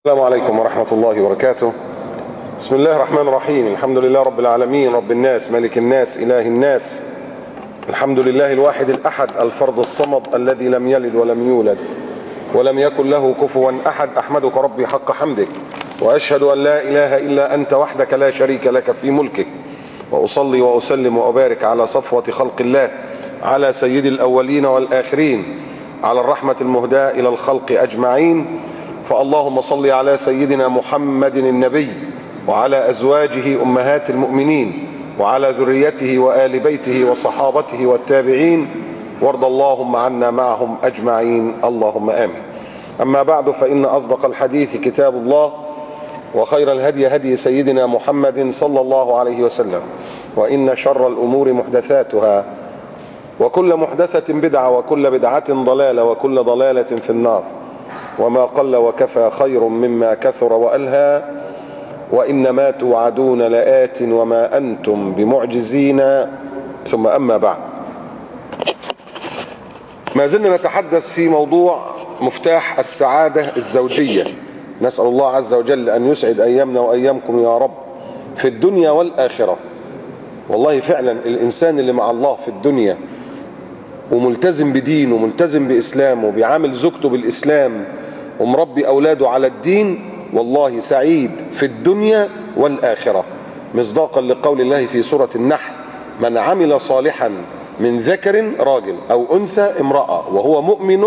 السلام عليكم ورحمة الله وبركاته. بسم الله الرحمن الرحيم. الحمد لله رب العالمين، رب الناس، ملك الناس، إله الناس. الحمد لله الواحد الأحد الفرد الصمد الذي لم يلد ولم يولد ولم يكن له كفوا أحد. أحمدك ربي حق حمدك، وأشهد أن لا إله إلا أنت وحدك لا شريك لك في ملكك، وأصلي وأسلم وأبارك على صفوة خلق الله، على سيد الأولين والآخرين، على الرحمة المهداة إلى الخلق أجمعين. فاللهم صل على سيدنا محمد النبي، وعلى أزواجه أمهات المؤمنين، وعلى ذريته وآل بيته وصحابته والتابعين، وارض اللهم عنا معهم أجمعين، اللهم آمين. أما بعد، فإن أصدق الحديث كتاب الله، وخير الهدي هدي سيدنا محمد صلى الله عليه وسلم، وإن شر الأمور محدثاتها، وكل محدثة بدعة، وكل بدعة ضلالة، وكل ضلالة في النار. وما قل وكفى خير مما كثر وألهى، وإنما توعدون لآت وما أنتم بمعجزين. ثم أما بعد، ما زلنا نتحدث في موضوع مفتاح السعادة الزوجية. نسأل الله عز وجل أن يسعد أيامنا وأيامكم يا رب في الدنيا والآخرة. والله فعلا الإنسان اللي مع الله في الدنيا وملتزم بدينه وملتزم بإسلامه وبيعامل زوجته بالإسلام ومربي أولاده على الدين، والله سعيد في الدنيا والآخرة، مصداقا لقول الله في سورة النحل: من عمل صالحا من ذكر راجل أو أنثى امرأة وهو مؤمن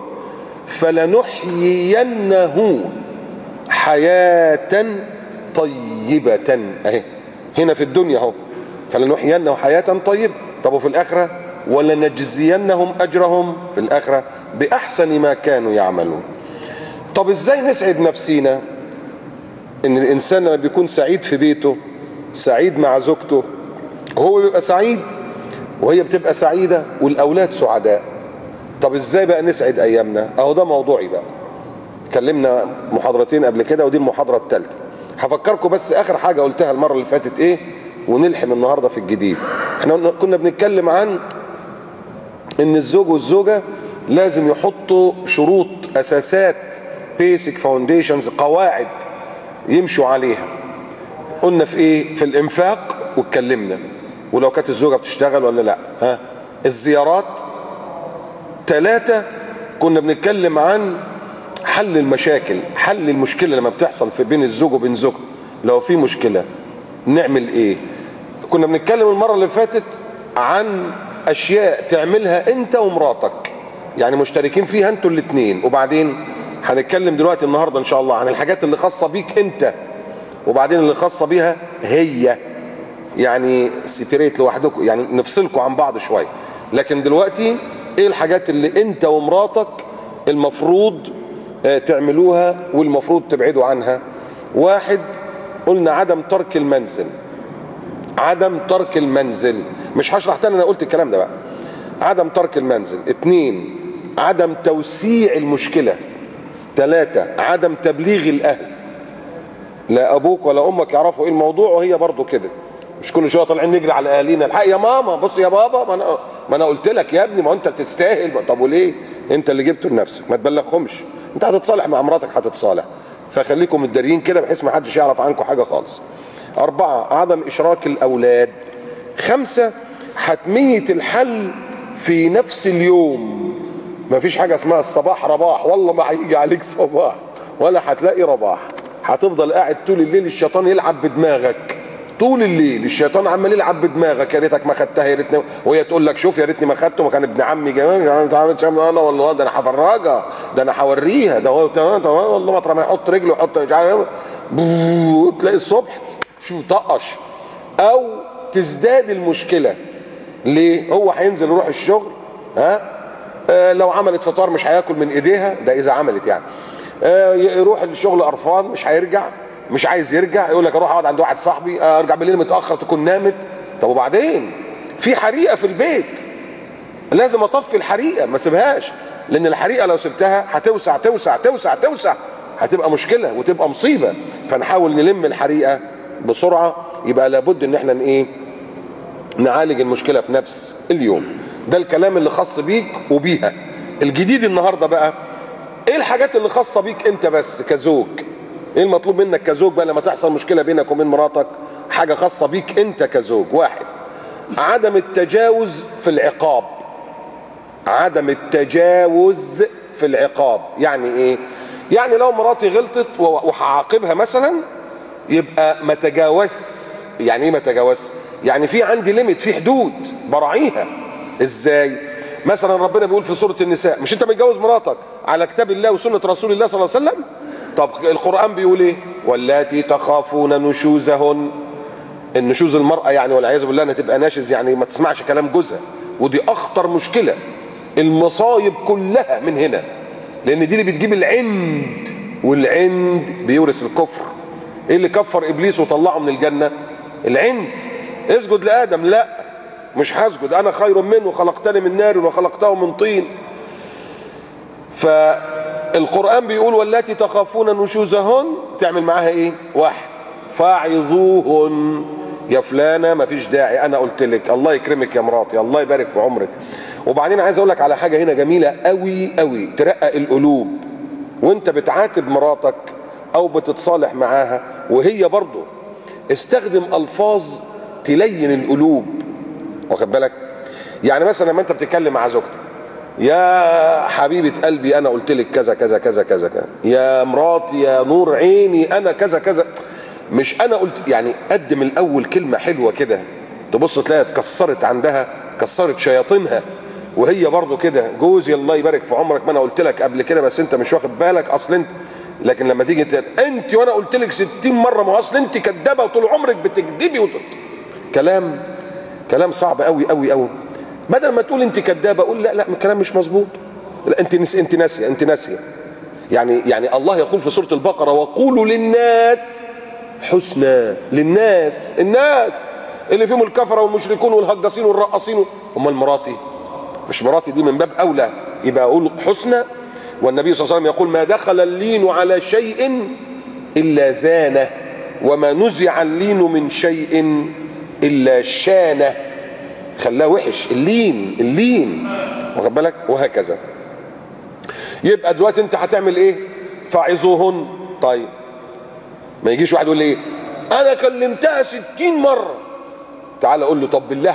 فلنحيينه حياة طيبة. اهي هنا في الدنيا اهو، فلنحيينه حياة طيبة. طب وفي الآخرة؟ ولنجزينهم أجرهم في الآخرة بأحسن ما كانوا يعملون. طب ازاي نسعد نفسينا؟ ان الانسان لما بيكون سعيد في بيته، سعيد مع زوجته، هو بيبقى سعيد وهي بتبقى سعيدة والاولاد سعداء. طب ازاي بقى نسعد ايامنا؟ اهو ده موضوعي بقى. اتكلمنا محاضرتين قبل كده ودي المحاضرة الثالثة. هفكركم بس اخر حاجة قلتها المرة اللي فاتت ايه، ونلحم النهاردة في الجديد. احنا كنا بنتكلم عن ان الزوج والزوجة لازم يحطوا شروط، اساسات، بيسك فاونديشنز، قواعد يمشوا عليها. قلنا في ايه؟ في الانفاق، واتكلمنا ولو كانت الزوجة بتشتغل ولا لا. الزيارات. 3 كنا بنتكلم عن حل المشاكل، حل المشكلة لما بتحصل في بين الزوج وبين زوجته. لو في مشكلة نعمل ايه؟ كنا بنتكلم المرة اللي فاتت عن اشياء تعملها انت ومراتك، يعني مشتركين فيها انتوا الاثنين. وبعدين هنتكلم دلوقتي النهارده ان شاء الله عن الحاجات اللي خاصه بيك انت، وبعدين اللي خاصه بيها هي، يعني سيبريت لوحدكم، يعني نفصلكم عن بعض شويه. لكن دلوقتي ايه الحاجات اللي انت ومراتك المفروض تعملوها والمفروض تبعدوا عنها؟ 1 قلنا عدم ترك المنزل. عدم ترك المنزل، مش هشرح تاني، انا قلت الكلام ده بقى. عدم ترك المنزل. 2 عدم توسيع المشكله. 3 عدم تبليغ الاهل. لا ابوك ولا امك يعرفوا ايه الموضوع وهي برضو كده، مش كل شويه طالعين نجري على اهالينا: الحق يا ماما، بص يا بابا، ما انا قلت لك يا ابني، ما انت تستاهل. طب وليه؟ انت اللي جبته لنفسك، ما تبلغهمش. انت هتتصالح مع مراتك، هتتصالح، فخليكم متداريين كده بحيث ما حدش يعرف عنكم حاجه خالص. 4 عدم اشراك الاولاد. 5 حتميه الحل في نفس اليوم. ما فيش حاجة اسمها الصباح رباح، والله ما هيجي عليك صباح ولا هتلاقي رباح. هتفضل قاعد طول الليل الشيطان يلعب بدماغك، طول الليل الشيطان عمال يلعب بدماغك: يا ريتك ما خدتها، يا ريتني، وهي تقول لك: شوف يا ريتني ما خدته، ما كان ابن عمي جمال، انا والله ده انا هفرجها، ده انا هوريها، ده هو والله ما ترى ما يحط رجله يحط مش عارف، تلاقي الصبح شو طقش. او تزداد المشكلة. ليه؟ هو هينزل يروح الشغل، لو عملت فطار مش هياكل من ايديها، ده اذا عملت يعني. يروح الشغل قرفان، مش هيرجع، مش عايز يرجع، يقول لك اروح اقعد عند واحد صاحبي، ارجع بالليل متاخر تكون نامت. طب وبعدين؟ في حريقه في البيت، لازم اطفي الحريقه، ما سيبهاش، لان الحريقه لو سبتها هتوسع توسع توسع توسع، هتبقى مشكله وتبقى مصيبه. فنحاول نلم الحريقه بسرعه. يبقى لابد ان احنا نعالج المشكله في نفس اليوم. ده الكلام اللي خاص بيك وبيها. الجديد النهارده بقى ايه الحاجات اللي خاصه بيك انت بس كزوج؟ ايه المطلوب منك كزوج بقى لما تحصل مشكله بينك وبين مراتك؟ حاجه خاصه بيك انت كزوج. واحد، عدم التجاوز في العقاب. عدم التجاوز في العقاب يعني ايه؟ يعني لو مراتي غلطت وهعاقبها مثلا، يبقى ما تجاوز. يعني ايه ما تجاوز؟ يعني في عندي ليميت، في حدود براعيها. ازاي؟ مثلا ربنا بيقول في سوره النساء، مش انت متجوز مراتك على كتاب الله وسنه رسول الله صلى الله عليه وسلم؟ طب القران بيقول ايه؟ واللاتي تخافون نشوزهن. النشوز المراه يعني والعياذ بالله انها تبقى ناشز، يعني ما تسمعش كلام جوزها، ودي اخطر مشكله. المصايب كلها من هنا، لان دي اللي بتجيب العند، والعند بيورث الكفر. ايه اللي كفر ابليس وطلعه من الجنه؟ العند. اسجد لادم، لا مش هسجد، انا خير منه، خلقتني من نار وخلقته من طين. فالقران بيقول واللاتي تخافون نشوزهن تعمل معاها ايه؟ واحد، فاعظوهن. يا فلانه مفيش داعي، انا قلت لك. الله يكرمك يا مراتي، الله يبارك في عمرك. وبعدين عايز اقول لك على حاجه هنا جميله قوي قوي ترقق القلوب. وانت بتعاتب مراتك او بتتصالح معاها، وهي برضه استخدم الفاظ تلين القلوب، واخد بالك؟ يعني مثلا لما انت بتتكلم مع زوجتك، يا حبيبه قلبي انا قلت لك كذا كذا كذا كذا كذا، يا مراتي يا نور عيني انا كذا كذا، مش انا قلت. يعني قدم الاول كلمه حلوه كده، تبص تلاقيها اتكسرت عندها، كسرت شياطينها. وهي برضو كده، جوزي الله يبارك في عمرك، ما انا قلت لك قبل كده بس انت مش واخد بالك، اصل انت. لكن لما تيجي انت وانا قلت لك 60 مره، ما اصل انت كدابه وطول عمرك بتكذبي كلام صعب قوي قوي قوي. بدل ما تقول انت كدابه، قول لا الكلام مش مظبوط، لا انت ناسيه. يعني الله يقول في سوره البقره وقولوا للناس حسنى. للناس، الناس اللي فيهم الكفره والمشركون والهجاصين والرقاصين. امال مراتي؟ مش مراتي دي من باب اولى يبقى اقول حسنى. والنبي صلى الله عليه وسلم يقول ما دخل اللين على شيء الا زانه، وما نزع اللين من شيء الا شانه. خلاه وحش اللين، واخد بالك؟ وهكذا. يبقى دلوقتي انت هتعمل ايه؟ فاعظوهن. طيب ما يجيش واحد يقول لي ايه؟ انا كلمتها 60 مره. تعال اقول له طب بالله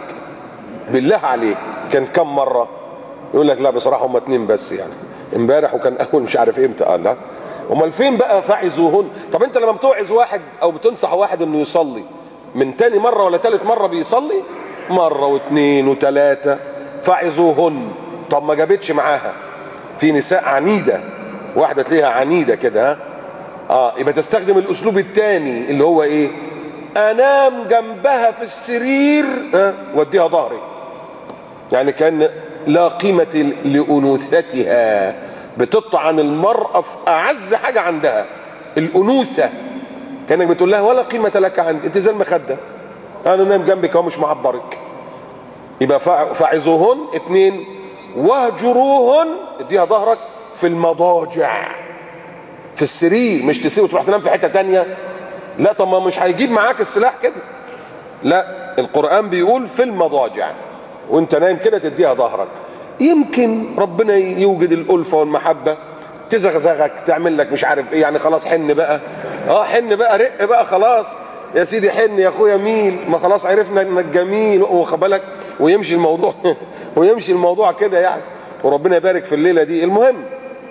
عليك كان كم مره؟ يقول لك لا بصراحه هم 2 بس، يعني امبارح وكان اول مش عارف امتى. قال لا، امال فين بقى فاعظوهن؟ طب انت لما بتوعظ واحد او بتنصح واحد انه يصلي، من تاني مره ولا تالت مره بيصلي؟ مره واثنين وثلاثه. فاعظوهن. طب ما جابتش معاها، في نساء عنيده، واحده تلاقيها عنيده كده، يبقى تستخدم الاسلوب الثاني اللي هو ايه؟ انام جنبها في السرير واديها ظهري. يعني كان لا قيمه لانوثتها، بتطعن المراه في اعز حاجه عندها، الانوثه. كانك بتقول لها ولا قيمه لك عندي، انت زي المخده، انا نايم جنبك اهو مش معبرك. يبقى فاعظوهن. 2، واهجروهن، اديها ظهرك في المضاجع، في السرير، مش تسيب وتروح تنام في حته تانية. لا طب ما مش هيجيب معاك السلاح كده، لا القرآن بيقول في المضاجع، وانت نايم كده تديها ظهرك. يمكن ربنا يوجد الألفة والمحبة، تزغزغك، تعمل لك مش عارف ايه، يعني خلاص حن بقى، حن بقى، رق بقى، خلاص يا سيدي حن يا اخويا ميل، ما خلاص عرفنا انك جميل، واخد بالك، ويمشي الموضوع ويمشي الموضوع كده يعني، وربنا يبارك في الليلة دي. المهم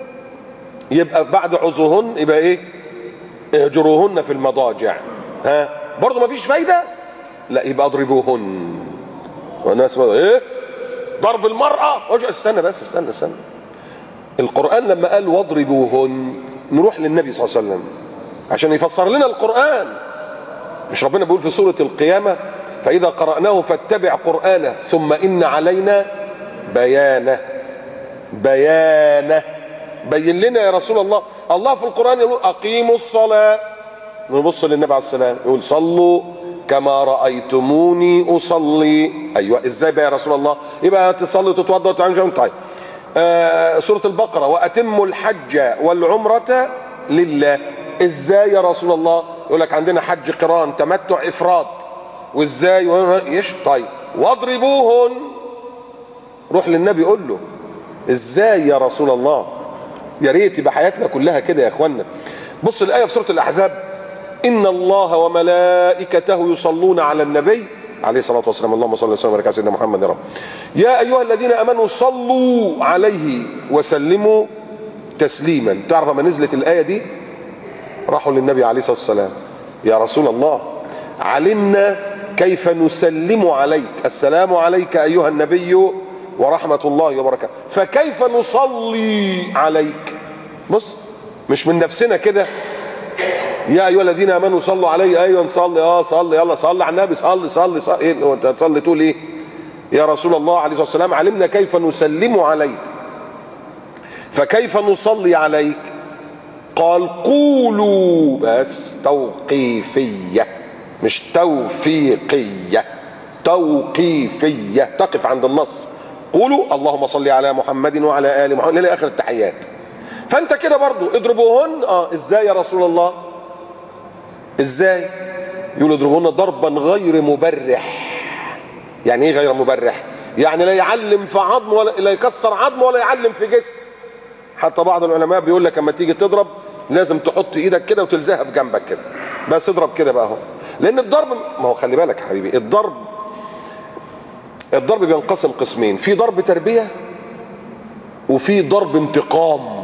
يبقى بعد عظوهن يبقى ايه؟ اهجروهن في المضاجع. برضه ما فيش فايده؟ لا يبقى اضربوهن. والناس ايه؟ ضرب المراه؟ استنى. القران لما قال واضربوهن، نروح للنبي صلى الله عليه وسلم عشان يفسر لنا القران. مش ربنا بيقول في سوره القيامه فاذا قراناه فاتبع قرانه ثم ان علينا بيانه. بين لنا يا رسول الله. الله في القرآن يقول أقيموا الصلاة، نبص للنبي عليه السلام يقول صلوا كما رأيتموني أصلي. أيوة، إزاي بقى يا رسول الله؟ يبقى تصلي وتتوضأ وتعمل. طيب سورة البقرة وأتموا الحج والعمرة لله. إزاي يا رسول الله؟ يقول لك عندنا حج قران، تمتع إفراد. وإزاي؟ طيب واضربوهن. روح للنبي قول له ازاي يا رسول الله. يا ريت يبقى حياتنا كلها كده يا اخوانا. بص الآية في سورة الأحزاب: إن الله وملائكته يصلون على النبي عليه الصلاة والسلام، اللهم صل وسلم وبارك على سيدنا محمد يا رب. يا أيها الذين آمنوا صلوا عليه وسلموا تسليما. تعرف لما نزلت الآية دي راحوا للنبي عليه الصلاة والسلام: يا رسول الله علمنا كيف نسلم عليك، السلام عليك أيها النبي ورحمة الله وبركاته، فكيف نصلي عليك؟ بص، مش من نفسنا كده يا ايها الذين امنوا صلوا عليه، ايوه نصلي، صلي، يلا صلي على النبي، صلي ايه وانت هتصلي تقول ايه؟ يا رسول الله عليه الصلاه والسلام علمنا كيف نسلم عليك فكيف نصلي عليك؟ قال قولوا، بس توقيفيه مش توفيقيه، توقيفيه، تقف عند النص. قولوا اللهم صل على محمد وعلى ال محمد الى اخر التحيات. فانت كده برضو اضربوهن. ازاي يا رسول الله؟ ازاي؟ يقول اضربوهن ضربا غير مبرح. يعني ايه غير مبرح؟ يعني لا يعلم في عظم ولا لا يكسر عظم ولا يعلم في جسم. حتى بعض العلماء بيقول لك اما تيجي تضرب لازم تحط ايدك كده وتلزقها في جنبك كده، بس اضرب كده بقى اهو. لان الضرب، ما هو خلي بالك يا حبيبي، الضرب بينقسم قسمين: في ضرب تربيه وفي ضرب انتقام.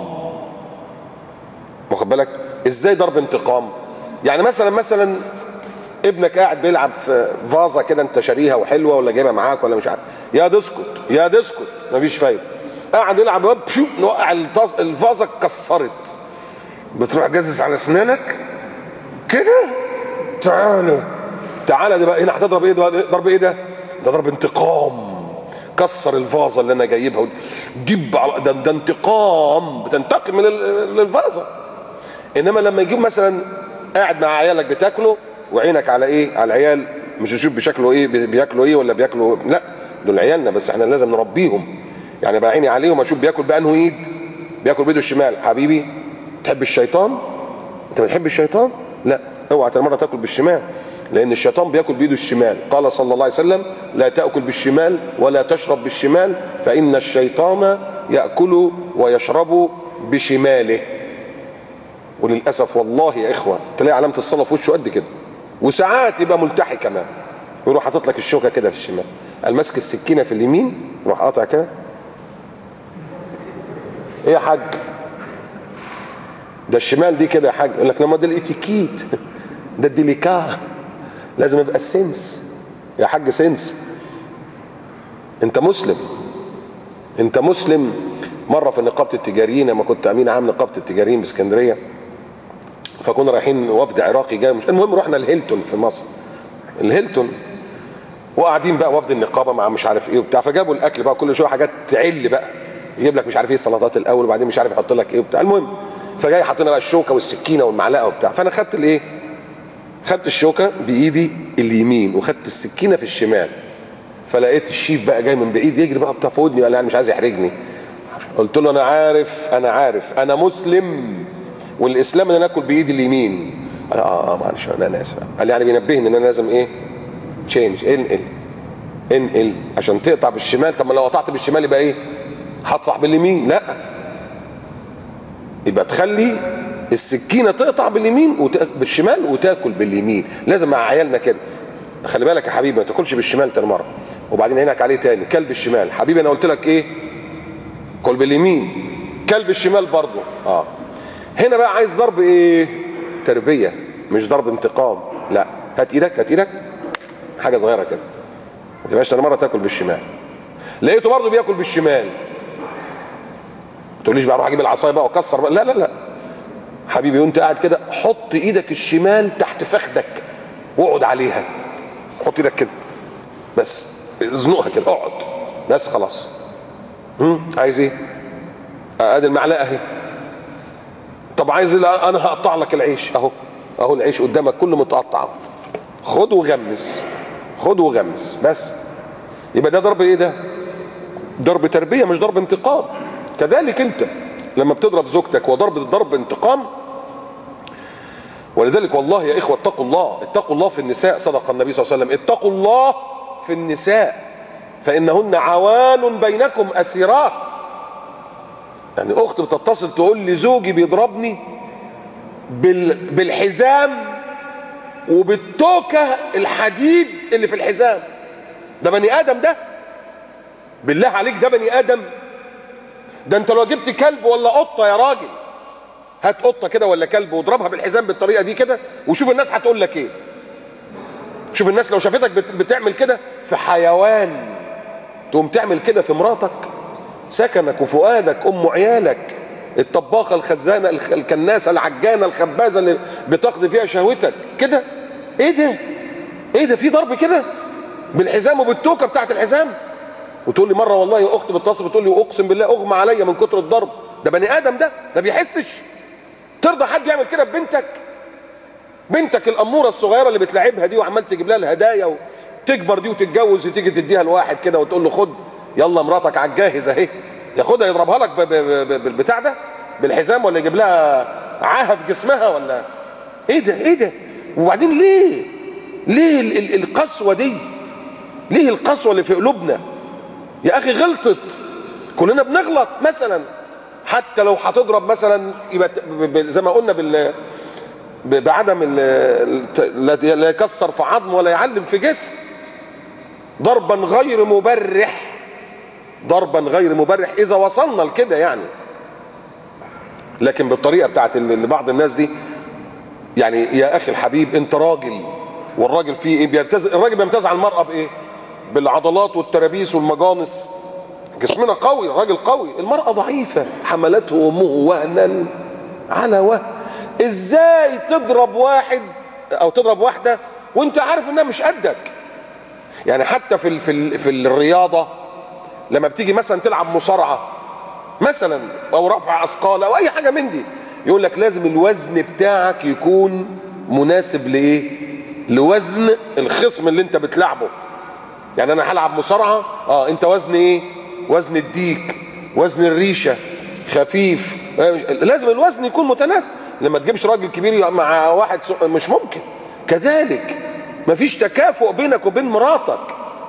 واخد بالك؟ ازاي ضرب انتقام؟ يعني مثلا ابنك قاعد بيلعب في فازه كده انت شاريها وحلوه ولا جايبها معاك ولا مش عارف، يا دي اسكت مفيش فايده، قاعد يلعب نوقع الفازه اتكسرت، بتروح جازز على اسنانك كده، تعالى دي بقى هنا هتضرب ايه؟ ضرب ايه ده ضرب انتقام. كسر الفازه اللي انا جايبها، دب على ده انتقام، بتنتقم من الفازه. انما لما يجيب مثلا قاعد مع عيالك بتاكلوا وعينك على ايه؟ على العيال، مش تشوف بيشكلوا ايه، بياكلوا ايه ولا بياكلوا، لا دول عيالنا بس احنا لازم نربيهم. يعني بقى عيني عليهم اشوف بياكل بانه ايد، بياكل بايده الشمال. حبيبي تحب الشيطان؟ انت بتحب الشيطان؟ لا، اوعى مره تاكل بالشمال، لان الشيطان بياكل بايده الشمال. قال صلى الله عليه وسلم: لا تاكل بالشمال ولا تشرب بالشمال فان الشيطان ياكل ويشرب بشماله. وللاسف والله يا اخوه تلاقي علامه الصلاه في وشه قد كده، وساعات يبقى ملتحي كمان، ويروح حاطط لك الشوكه كده في الشمال، قال ماسك السكينه في اليمين يروح قاطع كده. ايه يا حاج ده الشمال دي كده يا حاج؟ يقول لك لما ده الاتيكيت، ده الديليكا، لازم يبقى السنس يا حاج، سنس. انت مسلم. مره في نقابه التجاريين لما كنت امين عام نقابه التجاريين باسكندريه، فكنا رايحين وفد عراقي جاي، مش المهم رحنا الهيلتون في مصر، الهيلتون، وقاعدين بقى وفد النقابه مع مش عارف ايه وبتاع، فجابوا الاكل بقى كل شويه حاجات تعل بقى، يجيب لك مش عارف ايه السلطات الاول وبعدين مش عارف يحط لك ايه وبتاع. المهم فجاي حاطين بقى الشوكه والسكينه والمعلقه وبتاع، فانا خدت الايه؟ خدت الشوكه بايدي اليمين وخدت السكينه في الشمال، فلقيت الشيف بقى جاي من بعيد يجري بقى بتاع في ودني، قال يعني مش عايز يحرجني. قلت له انا عارف انا مسلم والاسلام ان انا اكل بايدي اليمين. قال معلش انا اسف. قال يعني بينبهني ان انا لازم ايه؟ تشينج، انقل عشان تقطع بالشمال. طب ما لو قطعت بالشمال يبقى ايه؟ هطفح باليمين. لا، يبقى تخلي السكينه تقطع باليمين بالشمال وتاكل باليمين. لازم مع عيالنا كده. خلي بالك يا حبيبي ما تاكلش بالشمال تاني مره وبعدين عينك عليه تاني. كلب الشمال حبيبي انا قلت لك ايه؟ كل باليمين. كلب الشمال برضه. هنا بقى عايز ضرب ايه؟ تربيه، مش ضرب انتقام. لا، هات ايدك حاجه صغيره كده، ما تبقاش تاني مره تاكل بالشمال. لقيته برضه بياكل بالشمال، ما تقوليش بقى اروح اجيب العصايه بقى واكسر بقى. لا حبيبي، وانت قاعد كده حط ايدك الشمال تحت فخدك واقعد عليها، حط ايدك كده بس، ازنقها كده، اقعد بس خلاص. عايز ايه؟ ادي المعلقه اهي. طب عايز انا هقطع لك العيش اهو العيش قدامك كله متقطع اهو، خد وغمس بس. يبقى ده ضرب ايه؟ ده ضرب تربيه مش ضرب انتقام. كذلك انت لما بتضرب زوجتك وضرب انتقام. ولذلك والله يا اخوه اتقوا الله في النساء. صدق النبي صلى الله عليه وسلم: اتقوا الله في النساء فانهن عوان بينكم اسيرات. يعني اخت بتتصل تقول لي زوجي بيضربني بالحزام وبالتوكة الحديد اللي في الحزام. ده بني ادم ده؟ بالله عليك ده بني ادم؟ ده انت لو جبت كلب ولا قطة يا راجل، هات قطة كده ولا كلب واضربها بالحزام بالطريقة دي كده وشوف الناس هتقول لك ايه. شوف الناس لو شافتك بتعمل كده في حيوان، تقوم تعمل كده في مراتك، سكنك وفؤادك، ام عيالك، الطباخة الخزانة الكناسة العجانة الخبازة اللي بتقضي فيها شهوتك كده. ايه ده؟ ايه ده؟ في ضرب كده بالحزام وبالتوكة بتاعت الحزام؟ وتقول لي مرة والله اختي بتتصل بتقول لي اقسم بالله اغمى عليا من كتر الضرب. ده بني ادم ده؟ ما بيحسش؟ ترضى حد يعمل كده ببنتك؟ بنتك الاموره الصغيره اللي بتلعبها دي وعمال تجيب لها الهدايا وتكبر دي وتتجوز وتيجي تديها لواحد كده وتقول له خد يلا مراتك على الجاهز اهي، ياخدها يضربها لك بالبتاع ده بالحزام، ولا يجيب لها عاهه في جسمها ولا ايه ده؟ ايه ده؟ وبعدين ليه القسوه دي؟ ليه القسوه اللي في قلوبنا؟ يا اخي غلطت، كلنا بنغلط. مثلا حتى لو هتضرب مثلا يبقى زي ما قلنا بعدم لا يكسر في عظم ولا يعلم في جسم، ضربا غير مبرح، ضربا غير مبرح اذا وصلنا لكده يعني. لكن بالطريقه بتاعت اللي بعض الناس دي، يعني يا اخي الحبيب انت راجل، والراجل فيه ايه؟ الراجل بيمتاز عن المراه بايه؟ بالعضلات والترابيس والمجانس، جسمنا قوي، الراجل قوي، المراه ضعيفه، حملته امه وهنا على وهن. ازاي تضرب واحد او تضرب واحده وانت عارف انها مش قدك؟ يعني حتى في الرياضه لما بتيجي مثلا تلعب مصارعه مثلا او رفع اثقال او اي حاجه من دي، يقول لك لازم الوزن بتاعك يكون مناسب لايه؟ لوزن الخصم اللي انت بتلعبه. يعني انا هلعب مصارعه، انت وزن ايه؟ وزن الديك، وزن الريشه، خفيف، لازم الوزن يكون متناسب. لما تجيبش راجل كبير مع واحد مش ممكن. كذلك مفيش تكافؤ بينك وبين مراتك.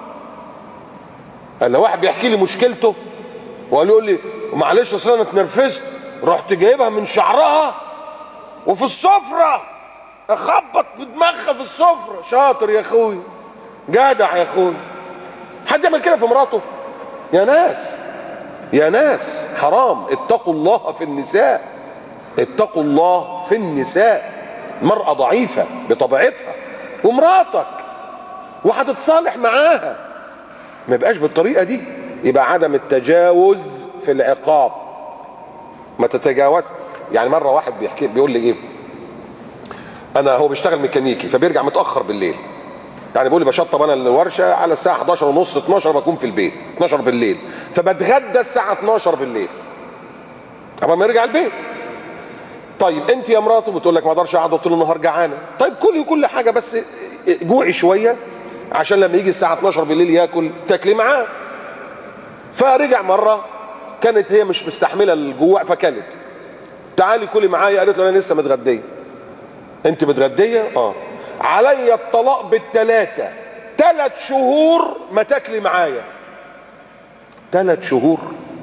انا واحد بيحكي لي مشكلته وقال يقول لي معلش اصل انا اتنرفزت، رحت جايبها من شعرها وفي السفره اخبط بدماغها في السفره. شاطر يا اخوي، جدع يا اخوي. حد يعمل كده في مراته؟ يا ناس يا ناس حرام. اتقوا الله في النساء، اتقوا الله في النساء. المرأة ضعيفة بطبيعتها ومراتك وهتتصالح معاها، ما يبقاش بالطريقة دي. يبقى عدم التجاوز في العقاب، ما تتجاوز. يعني مرة واحد بيقول لي ايه، انا هو بيشتغل ميكانيكي فبيرجع متأخر بالليل، يعني بيقول لي بشطب انا الورشة على الساعة 11 ونص 12 بكون في البيت 12 بالليل، فبتغدى الساعة 12 بالليل قبل ما يرجع البيت. طيب انت يا مراته بتقول لك ما اقدرش اقعد طول النهار جعانه، طيب كلي كل حاجه بس جوعي شويه عشان لما يجي الساعه 12 بالليل ياكل تاكلي معاه. فرجع مره كانت هي مش مستحمله الجوع فكلت، تعالي كلي معايا، قالت له انا لسه متغديه. انت متغديه؟ عليا الطلاق بالثلاثه، 3 شهور ما تاكلي معايا. 3 شهور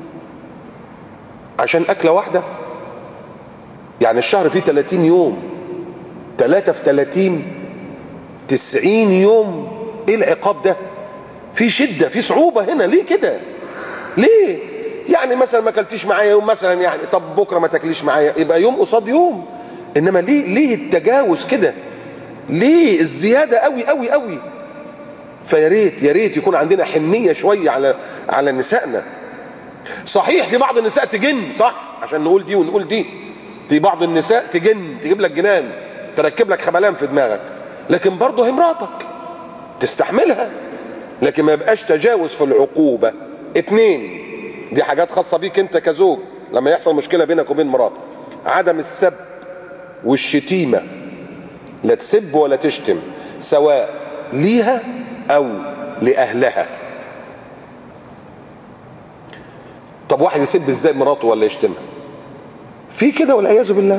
عشان اكله واحده؟ يعني الشهر فيه 30 يوم، 3 في 30 90 يوم. ايه العقاب ده؟ في شدة، في صعوبة هنا. ليه كده؟ ليه؟ يعني مثلا ما اكلتيش معايا يوم مثلا، يعني طب بكرة ما تاكليش معايا، يبقى يوم قصاد يوم. انما ليه التجاوز كده؟ ليه الزيادة قوي قوي قوي؟ فيا ريت يا ريت يكون عندنا حنية شوية على نسائنا. صحيح في بعض النساء تجن، صح، عشان نقول دي ونقول دي، في بعض النساء تجن، تجيب لك جنان، تركب لك خبلان في دماغك، لكن برضه هي مراتك تستحملها. لكن ما يبقاش تجاوز في العقوبة. 2، دي حاجات خاصة بيك انت كزوج لما يحصل مشكلة بينك وبين مراتك، عدم السب والشتيمة. لا تسب ولا تشتم، سواء ليها او لأهلها. طب واحد يسب ازاي مراته ولا يشتمها؟ في كده والعياذ بالله.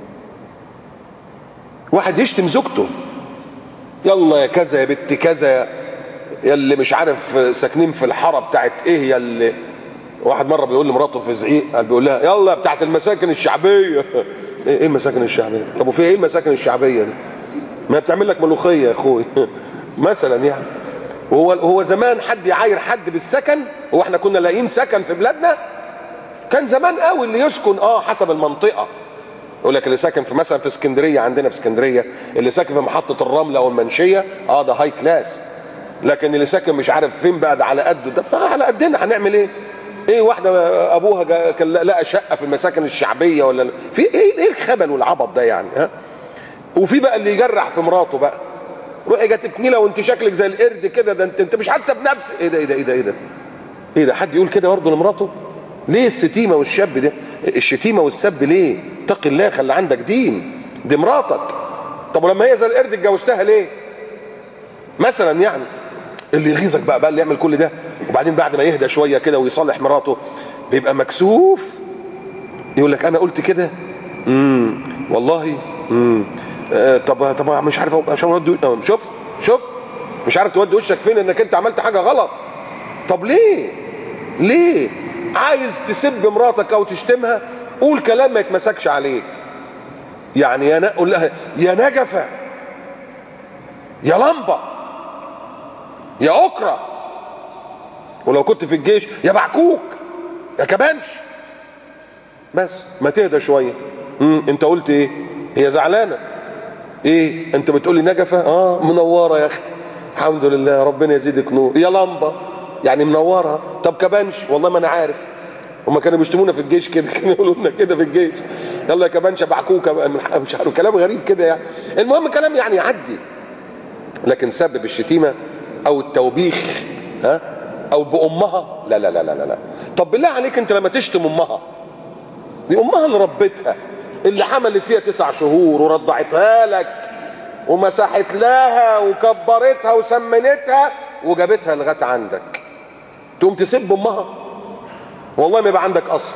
واحد يشتم زوجته، يلا يا كذا يا بنت كذا، يا اللي مش عارف ساكنين في الحاره بتاعت ايه، يا اللي واحد مره بيقول لمراته في زعيق، قال بيقول لها يلا بتاعت المساكن الشعبيه. ايه المساكن الشعبيه؟ طب وفي ايه المساكن الشعبيه دي؟ ما بتعمل لك ملوخيه يا اخوي. مثلا يعني. وهو زمان حد يعاير حد بالسكن؟ هو احنا كنا لاقيين سكن في بلادنا؟ كان زمان قوي اللي يسكن حسب المنطقه. يقول لك اللي ساكن في مثلا في اسكندريه، عندنا في اسكندريه اللي ساكن في محطه الرمل او المنشيه ده هاي كلاس. لكن اللي ساكن مش عارف فين بقى ده على قده، ده بتاع على قدنا، هنعمل ايه؟ ايه واحده ابوها كان لقى شقه في المساكن الشعبيه ولا في ايه الخبل والعبط ده يعني؟ وفي بقى اللي يجرح في مراته بقى، روحي جات تكميله وانت شكلك زي القرد كده، ده انت مش حاسه بنفسك. ايه ده ايه ده ايه ده ايه ده؟ ايه ده؟ حد يقول كده برضه لمراته؟ ليه الشتيمه والشاب ده؟ الشتيمه والسب ليه؟ اتق الله، خلي عندك دين، دي مراتك. طب ولما هي زي القرد اتجوزتها ليه؟ مثلا يعني. اللي يغيظك بقى اللي يعمل كل ده، وبعدين بعد ما يهدى شويه كده ويصالح مراته بيبقى مكسوف، يقول لك انا قلت كده، والله، طب مش عارف شفت مش عارف تودي وشك فين انك انت عملت حاجه غلط. طب ليه عايز تسب مراتك او تشتمها؟ قول كلام ما يتمسكش عليك. يعني قول لها يا نجفه، يا لمبه، يا أكرة، ولو كنت في الجيش يا بعكوك، يا كبانش. بس ما تهدى شويه. انت قلت ايه؟ هي زعلانه. ايه انت بتقولي نجفه؟ منوره يا اختي، الحمد لله، ربنا يزيدك نور. يا لمبه يعني منوره. طب كبانش؟ والله ما انا عارف، هما كانوا بيشتمونا في الجيش كده، كانوا يقولوا لنا كده في الجيش، يلا يا كبانش بعكوكه، مش عارف كلام غريب كده يعني. المهم كلام يعني يعدي. لكن سبب الشتيمه او التوبيخ او بامها، لا لا لا لا لا. طب بالله عليك انت لما تشتم امها، دي امها اللي ربتها، اللي حملت فيها 9 شهور ورضعتها لك ومسحت لها وكبرتها وسمنتها وجابتها لغايه عندك، تقوم تسب امها؟ والله ما يبقى عندك اصل،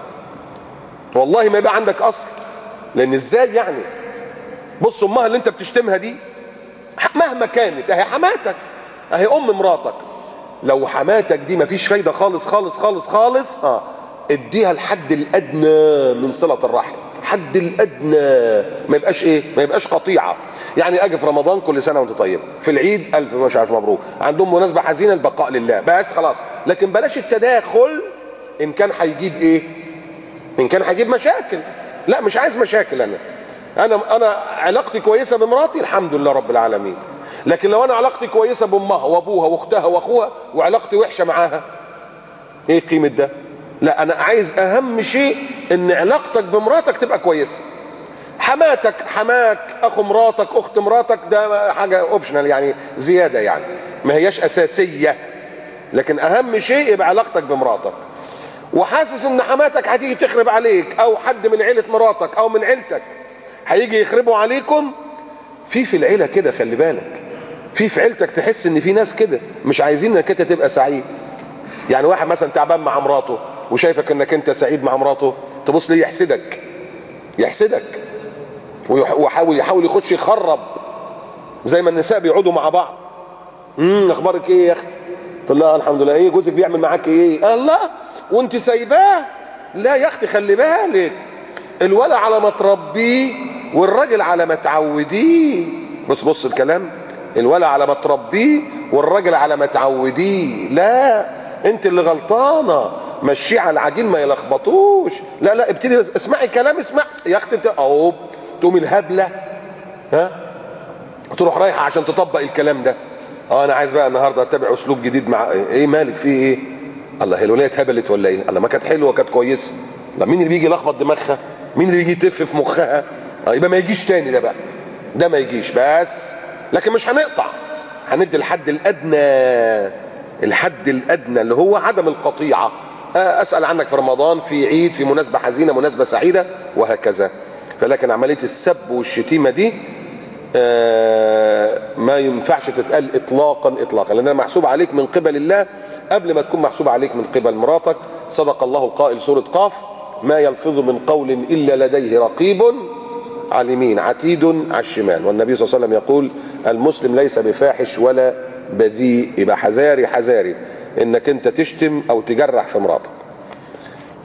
والله ما يبقى عندك اصل. لان ازاي يعني؟ بص، امها اللي انت بتشتمها دي مهما كانت اهي حماتك، اهي ام مراتك. لو حماتك دي مفيش فايده خالص خالص خالص خالص، اديها الحد الادنى من صله الرحم، حد الادنى، ما يبقاش قطيعه. يعني اجي في رمضان كل سنه وانت طيب، في العيد الف مش عارف مبروك، عندهم مناسبه حزينه البقاء لله، بس خلاص. لكن بلاش التداخل ان كان هيجيب ايه؟ ان كان هيجيب مشاكل. لا مش عايز مشاكل. انا علاقتي كويسه بمراتي الحمد لله رب العالمين. لكن لو انا علاقتي كويسه بامها وابوها واختها واخوها وعلاقتي وحشه معاها، ايه قيمه ده؟ لا انا عايز اهم شيء ان علاقتك بمراتك تبقى كويسه. حماتك، حماك، اخو مراتك، اخت مراتك، ده حاجه اوبشنال يعني، زياده يعني، ما هياش اساسيه. لكن اهم شيء يبقى علاقتك بمراتك. وحاسس ان حماتك هتيجي تخرب عليك، او حد من عيله مراتك او من عيلتك هيجي يخربوا عليكم، في العيله كده خلي بالك، في عيلتك تحس ان في ناس كده مش عايزين انك انت تبقى سعيد. يعني واحد مثلا تعبان مع مراته وشايفك انك انت سعيد مع مراته، تبص ليه يحسدك ويحاول يخش يخرب، زي ما النساء بيقعدوا مع بعض. اخبارك ايه يا اختي؟ تقول لها الحمد لله. ايه جوزك بيعمل معاك ايه؟ الله، وانت سايباه؟ لا يا اختي خلي بالك، الولد على ما تربيه والراجل على ما تعوديه. بص الكلام، الولد على ما تربيه والراجل على ما تعوديه. لا انت اللي غلطانه، مشيه على العجين ما يلخبطوش. لا ابتدي اسمعي كلام، اسمع يا اختي انت اهو. تقوم الهبله تروح رايحه عشان تطبق الكلام ده. انا عايز بقى النهارده اتبع اسلوب جديد مع ايه مالك في ايه؟ الله، هي الولايه اتهبلت ولا ايه؟ الله، ما كانت حلوه كانت كويسه. لا، مين اللي بيجي يلخبط دماغها؟ مين اللي بيجي يتف في مخها؟ يبقى ما يجيش تاني ده بقى، ده ما يجيش بس. لكن مش هنقطع، هندي الحد الادنى اللي هو عدم القطيعه. اسال عنك في رمضان، في عيد، في مناسبه حزينه، مناسبه سعيده، وهكذا. فلكن عمليه السب والشتيمه دي ما ينفعش تتقال اطلاقا، لانها محسوب عليك من قبل الله قبل ما تكون محسوب عليك من قبل مراتك. صدق الله القائل سوره قاف: ما يلفظ من قول الا لديه رقيب عتيد على الشمال. والنبي صلى الله عليه وسلم يقول: المسلم ليس بفاحش ولا بذيء. يبقى حذاري انك انت تشتم او تجرح في مراتك.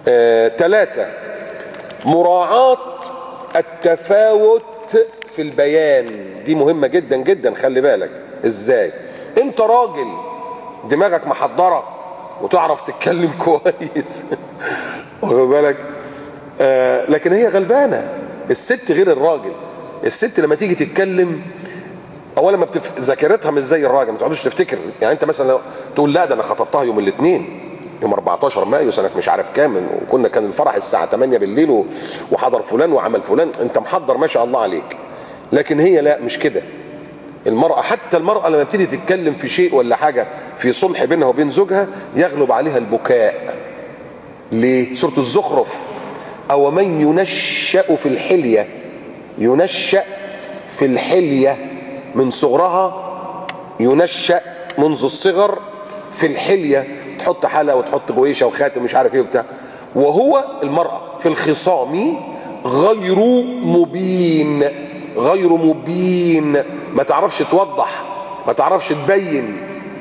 3 مراعاة التفاوت في البيان. دي مهمة جدا جدا، خلي بالك. ازاي؟ انت راجل دماغك محضرة وتعرف تتكلم كويس واخد بالك، لكن هي غلبانة. الست غير الراجل. الست لما تيجي تتكلم اولا ما ذاكرتها مش زي الراجل، ما تقعدش تفتكر. يعني انت مثلا لو تقول لا ده انا خطبتها يوم الاثنين يوم 14 مايو سنه مش عارف كام، وكنا كان الفرح الساعه 8 بالليل وحضر فلان وعمل فلان، انت محضر ما شاء الله عليك. لكن هي لا، مش كده. المرأة، حتى المرأة لما بتيجي تتكلم في شيء ولا حاجة في صلح بينها وبين زوجها يغلب عليها البكاء. ليه؟ سورة الزخرف: أو من ينشأ في الحلية. ينشأ في الحلية من صغرها، ينشأ منذ الصغر في الحلية، تحط حلقة وتحط غويشة وخاتم مش عارف ايه وبتاع، وهو المرأة في الخصام غير مبين. غير مبين، ما تعرفش توضح، ما تعرفش تبين.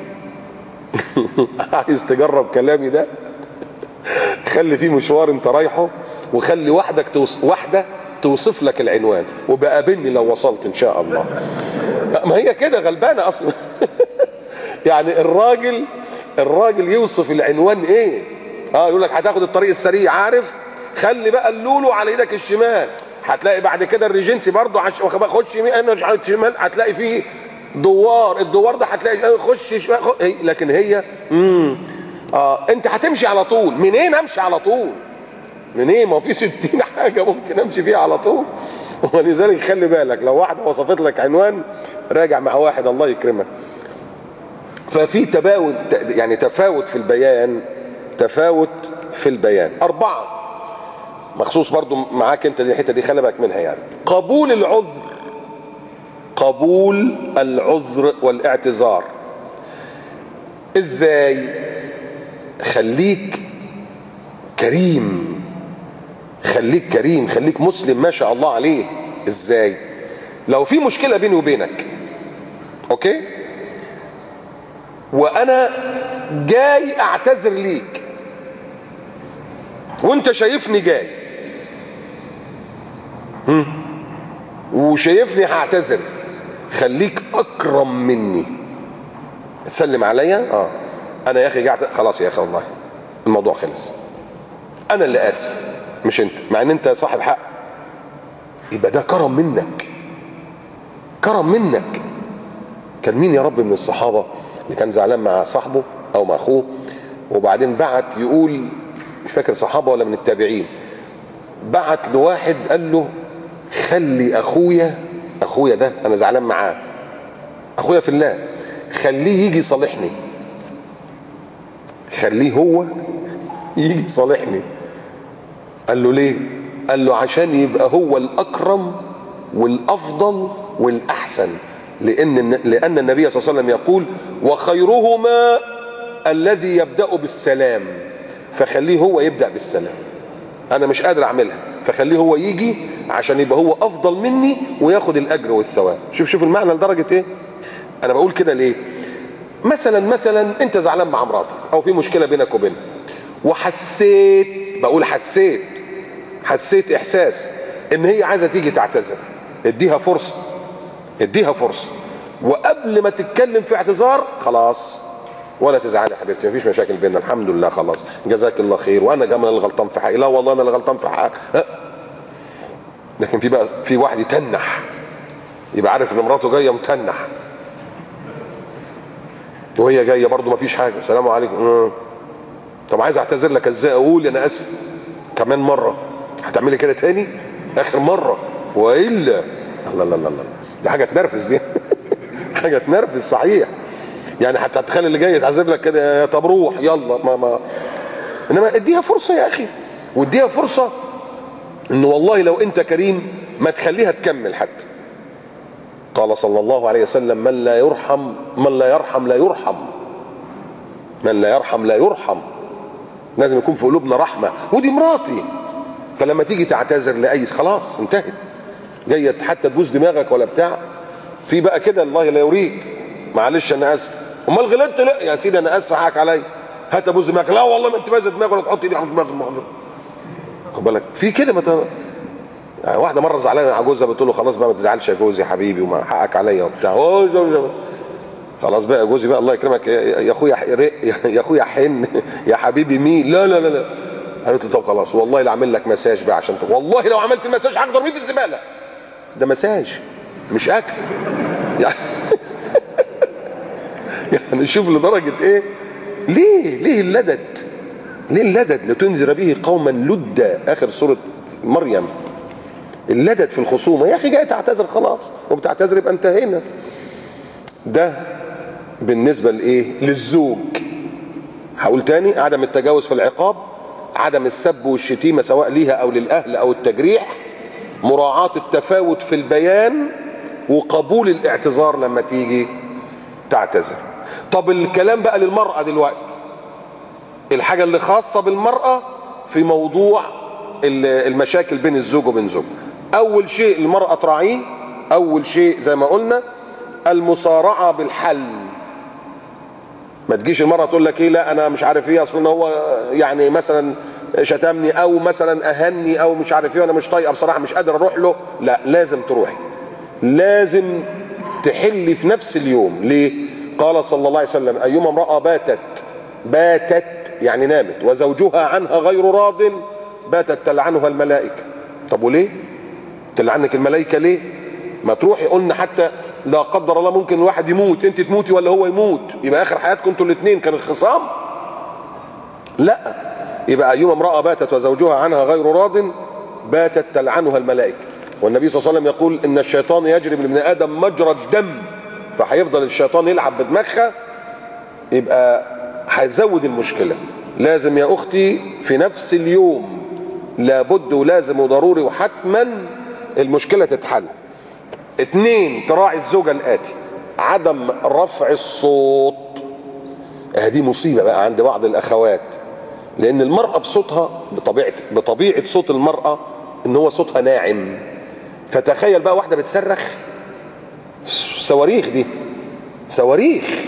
عايز تجرب كلامي ده؟ خلي فيه مشوار انت رايحه، وخلي واحدة توصف لك العنوان، وبقابلني لو وصلت ان شاء الله. ما هي كده غلبانة اصلا. يعني الراجل يوصف العنوان ايه؟ يقول لك هتاخد الطريق السريع، عارف؟ خلي بقى اللولو على ايدك الشمال، هتلاقي بعد كده الريجنسي برضه خش يمين شمال، هتلاقي فيه دوار، الدوار ده هتلاقي خش شمال لكن هي انت هتمشي على طول. منين امشي على طول؟ منين؟ ما في 60 حاجه ممكن امشي فيها على طول. ولذلك خلي بالك، لو واحده وصفت لك عنوان راجع مع واحد الله يكرمك. ففي يعني تفاوت في البيان، تفاوت في البيان. 4 مخصوص برضو معاك انت، دي الحته دي خلي بالك منها. يعني قبول العذر، قبول العذر والاعتذار. ازاي؟ خليك كريم، خليك كريم، خليك مسلم ما شاء الله عليه. ازاي؟ لو في مشكله بيني وبينك، اوكي، وانا جاي اعتذر ليك وانت شايفني جاي وشايفني هعتذر، خليك اكرم مني، تسلم عليا. انا يا اخي قاعد، خلاص يا اخي والله الموضوع خلص، انا اللي اسف مش انت، مع ان انت صاحب حق. يبقى ده كرم منك، كرم منك. كان مين يا رب من الصحابه اللي كان زعلان مع صاحبه او مع اخوه، وبعدين بعت يقول، مش فاكر صحابه ولا من التابعين، بعت لواحد قال له خلي اخويا ده انا زعلان معاه، اخويا في الله، خليه يجي يصالحني، خليه هو يجي يصالحني. قال له ليه؟ قال له عشان يبقى هو الاكرم والافضل والاحسن، لان النبي صلى الله عليه وسلم يقول وخيرهما الذي يبدأ بالسلام، فخليه هو يبدأ بالسلام. انا مش قادر اعملها، فخليه هو يجي عشان يبقى هو افضل مني وياخد الاجر والثواب. شوف المعنى لدرجة ايه. انا بقول كده ليه؟ مثلا انت زعلان مع مراتك او في مشكلة بينك وبينها، وحسيت، بقول حسيت احساس ان هي عايزة تيجي تعتذر، اديها فرصة، وقبل ما تتكلم في اعتذار خلاص، ولا تزعلي يا حبيبتي، مفيش مشاكل بيننا الحمد لله، خلاص جزاك الله خير، وانا كمان اللي غلطان في حقي، لا والله انا اللي غلطان في حقك. لكن في واحد يتنح، يبقى عارف ان مراته جايه متنح وهي جايه برضه مفيش حاجه، السلام عليكم. طب عايز اعتذر لك ازاي؟ اقول انا اسف كمان مره، هتعملي كده تاني؟ اخر مره والا الله دي حاجه تنرفز دي. حاجه تنرفز صحيح. يعني حتى تخلي اللي جاي يتعذر لك كده، طب روح يلا ما انما اديها فرصه يا اخي، واديها فرصه ان والله لو انت كريم ما تخليها تكمل حتى. قال صلى الله عليه وسلم من لا يرحم لا يرحم، من لا يرحم لا يرحم. لازم يكون في قلوبنا رحمه. ودي مراتي، فلما تيجي تعتذر لاي خلاص انتهت، جايه حتى تبوس دماغك ولا بتاع، في بقى كده الله لا يوريك، معلش انا اسف، امال غلطت؟ لا يا سيدي انا اسف، حقك عليا، هات ابوس دماغك. لا والله ما انت بايظه دماغك، ولا تحط ايدي على دماغ المحاضر. خد بالك في كده يعني واحده مره زعلانه على جوزها بتقول له خلاص بقى ما تزعلش يا جوزي يا حبيبي وما حقك عليا وبتاع، خلاص بقى يا جوزي بقى الله يكرمك يا اخويا يا اخويا حن يا حبيبي مين، لا لا لا لا. قالت له طب خلاص والله لا اعمل لك مساج بقى عشان والله لو عملت المساج هقدر ارميه في الزباله. ده مساج مش اكل يعني شوف لدرجه ايه. ليه اللدد؟ ليه اللدد؟ لتنذر به قوما لدا، اخر سوره مريم. اللدد في الخصومه، يا اخي جاي تعتذر خلاص وبتعتذر يبقى انتهينا. ده بالنسبه لايه؟ للزوج. هقول تاني: عدم التجاوز في العقاب، عدم السب والشتيمه سواء ليها او للاهل او التجريح، مراعاه التفاوت في البيان، وقبول الاعتذار لما تيجي تعتذر. طب الكلام بقى للمرأة دلوقتي، الحاجة اللي خاصة بالمرأة في موضوع المشاكل بين الزوج وبين زوج. أول شيء المرأة تراعيه، أول شيء زي ما قلنا المسارعة بالحل. ما تجيش المرأة تقول لك ايه لا انا مش عارف ايه اصلا هو يعني مثلا شتمني او مثلا اهني او مش عارف ايه وانا مش طايقه بصراحه مش قادر اروح له. لا، لازم تروحي، لازم تحلي في نفس اليوم. ليه؟ قال صلى الله عليه وسلم: ايما امرأة باتت يعني نامت وزوجها عنها غير راض باتت تلعنها الملائكة. طب وليه؟ تلعنك الملائكة ليه؟ ما تروحي. قلنا حتى لا قدر الله ممكن الواحد يموت، انت تموتي ولا هو يموت، يبقى اخر حياتكم انتوا الاثنين كان الخصام؟ لا، يبقى ايما امرأة باتت وزوجها عنها غير راض باتت تلعنها الملائكة. والنبي صلى الله عليه وسلم يقول: ان الشيطان يجري من ابن ادم مجرى الدم. فهيفضل الشيطان يلعب بدماغها، يبقى هيزود المشكلة. لازم يا اختي في نفس اليوم، لابد ولازم وضروري وحتما المشكلة تتحل. 2، تراعي الزوجة الآتي: عدم رفع الصوت. دي مصيبة بقى عند بعض الأخوات، لأن المرأة بصوتها بطبيعة صوت المرأة إن هو صوتها ناعم. فتخيل بقى واحدة بتصرخ صواريخ، دي صواريخ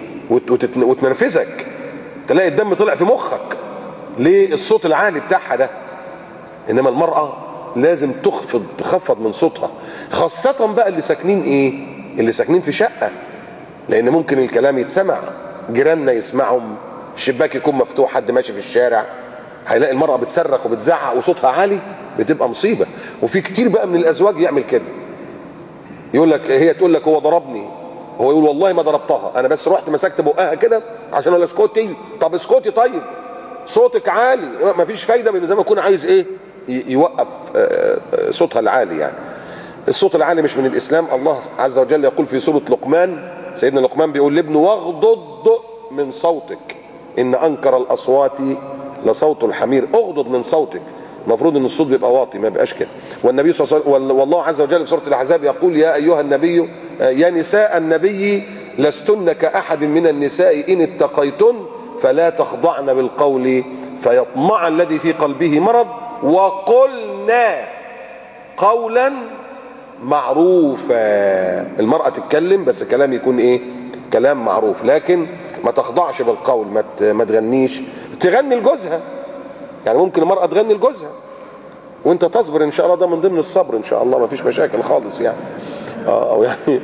وتنرفزك، تلاقي الدم طلع في مخك. ليه؟ الصوت العالي بتاعها ده. إنما المرأة لازم تخفض من صوتها، خاصة بقى اللي ساكنين ايه؟ اللي ساكنين في شقة، لان ممكن الكلام يتسمع، جيراننا يسمعهم، الشباك يكون مفتوح، حد ماشي في الشارع هيلاقي المرأة بتصرخ وبتزعق وصوتها عالي، بتبقى مصيبة. وفي كتير بقى من الازواج يعمل كده، يقول لك هي تقول لك هو ضربني، هو يقول والله ما ضربتها، انا بس رحت مسكت بقها كده عشان اقول اسكتي. طب اسكتي، طيب صوتك عالي، مفيش فايدة، زي ما يكون عايز ايه؟ يوقف صوتها العالي. يعني الصوت العالي مش من الاسلام. الله عز وجل يقول في سورة لقمان، سيدنا لقمان بيقول لابنه: واغضض من صوتك ان انكر الاصوات لصوت الحمير. اغضض من صوتك، المفروض ان الصوت بيبقى واطي ما يبقاش كده. والنبي صلى الله عليه وسلم والله عز وجل في سورة الاحزاب يقول: يا ايها النبي يا نساء النبي لستن كاحد من النساء ان اتقيتن فلا تخضعن بالقول فيطمع الذي في قلبه مرض وقلنا قولا معروفا. المرأة تتكلم بس كلام يكون ايه؟ كلام معروف، لكن ما تخضعش بالقول، ما تغنيش. تغني لجوزها، يعني ممكن المرأة تغني لجوزها وانت تصبر ان شاء الله، ده من ضمن الصبر ان شاء الله، ما فيش مشاكل خالص يعني. او يعني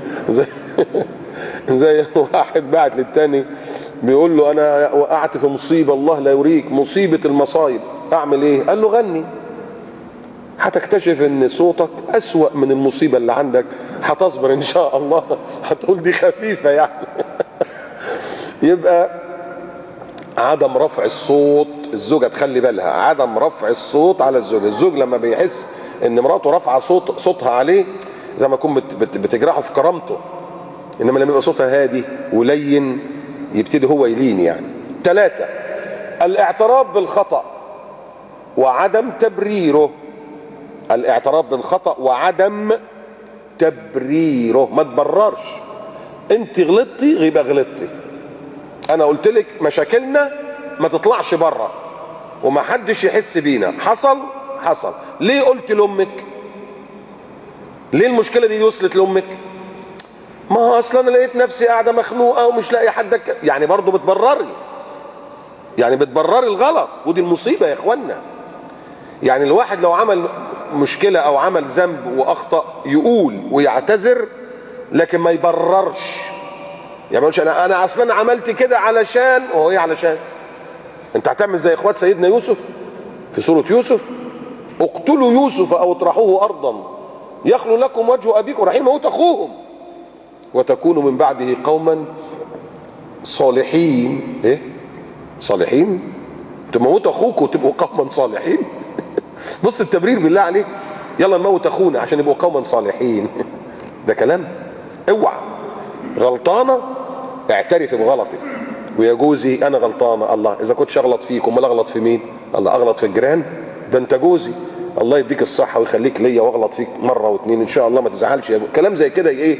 زي واحد بعت للتاني بيقول له: انا وقعت في مصيبة الله لا يوريك، مصيبة المصايب، اعمل ايه؟ قال له: غني، هتكتشف ان صوتك اسوأ من المصيبة اللي عندك، هتصبر ان شاء الله، هتقول دي خفيفة يعني. يبقى عدم رفع الصوت، الزوجة تخلي بالها، عدم رفع الصوت على الزوج. الزوج لما بيحس ان مراته رافعة صوتها عليه زي ما يكون بتجرحه في كرامته، انما لما يبقى صوتها هادي ولين يبتدي هو يلين يعني. 3، الاعتراف بالخطأ وعدم تبريره. الاعتراف بالخطأ وعدم تبريره، ما تبررش. انت غلطتي يبقى غلطتي، انا قلت لك مشاكلنا ما تطلعش بره وما حدش يحس بينا، حصل. ليه قلت لامك؟ ليه المشكله دي وصلت لامك؟ ما هو اصلا انا لقيت نفسي قاعده مخنوقه ومش لاقي حد يعني برضه بتبرري، يعني بتبرري الغلط، ودي المصيبه يا اخوانا. يعني الواحد لو عمل مشكلة او عمل ذنب واخطأ يقول ويعتذر، لكن ما يبررش. يعني ما يقولش انا اصلا عملت كده علشان، وهو ايه علشان؟ انت هتعمل زي اخوات سيدنا يوسف في سورة يوسف، اقتلوا يوسف او اطرحوه ارضا يخلو لكم وجه ابيكم، رايحين موت اخوهم، وتكونوا من بعده قوما صالحين. ايه صالحين؟ تموتوا اخوكم وتبقوا قوما صالحين؟ بص التبرير بالله عليك، يلا نموت اخونا عشان يبقوا قوما صالحين. ده كلام؟ اوعى. غلطانه اعترف بغلطك، ويا جوزي انا غلطانه. الله، اذا كنتش اغلط فيك امال اغلط في مين؟ الله، اغلط في الجيران؟ ده انت جوزي، الله يديك الصحه ويخليك ليا واغلط فيك مره واتنين ان شاء الله، ما تزعلش يا كلام زي كده ايه؟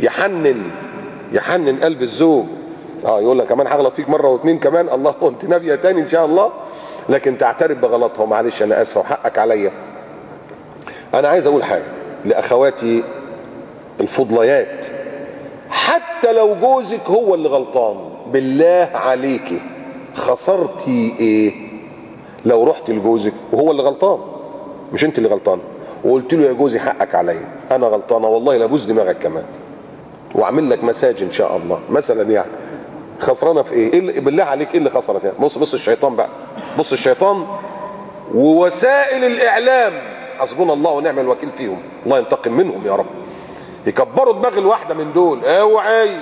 يحنن قلب الزوج. يقول لك كمان هغلط فيك مره واتنين كمان، الله وانت نبيه تاني ان شاء الله. لكن تعترف بغلطها، معلش انا اسفه وحقك عليا. انا عايز اقول حاجه لاخواتي الفضليات، حتى لو جوزك هو اللي غلطان، بالله عليكي خسرتي ايه لو رحت لجوزك وهو اللي غلطان، مش انت اللي غلطان، وقلت له يا جوزي حقك عليا، انا غلطانه والله لابوس دماغك كمان واعمل لك مساج ان شاء الله مثلا، يعني خسرانه في ايه بالله عليك؟ ايه اللي خسرت يعني؟ بص الشيطان بقى، بص الشيطان ووسائل الاعلام، حسبنا الله ونعم الوكيل فيهم، الله ينتقم منهم يا رب. يكبروا دماغ الواحده من دول، اوعي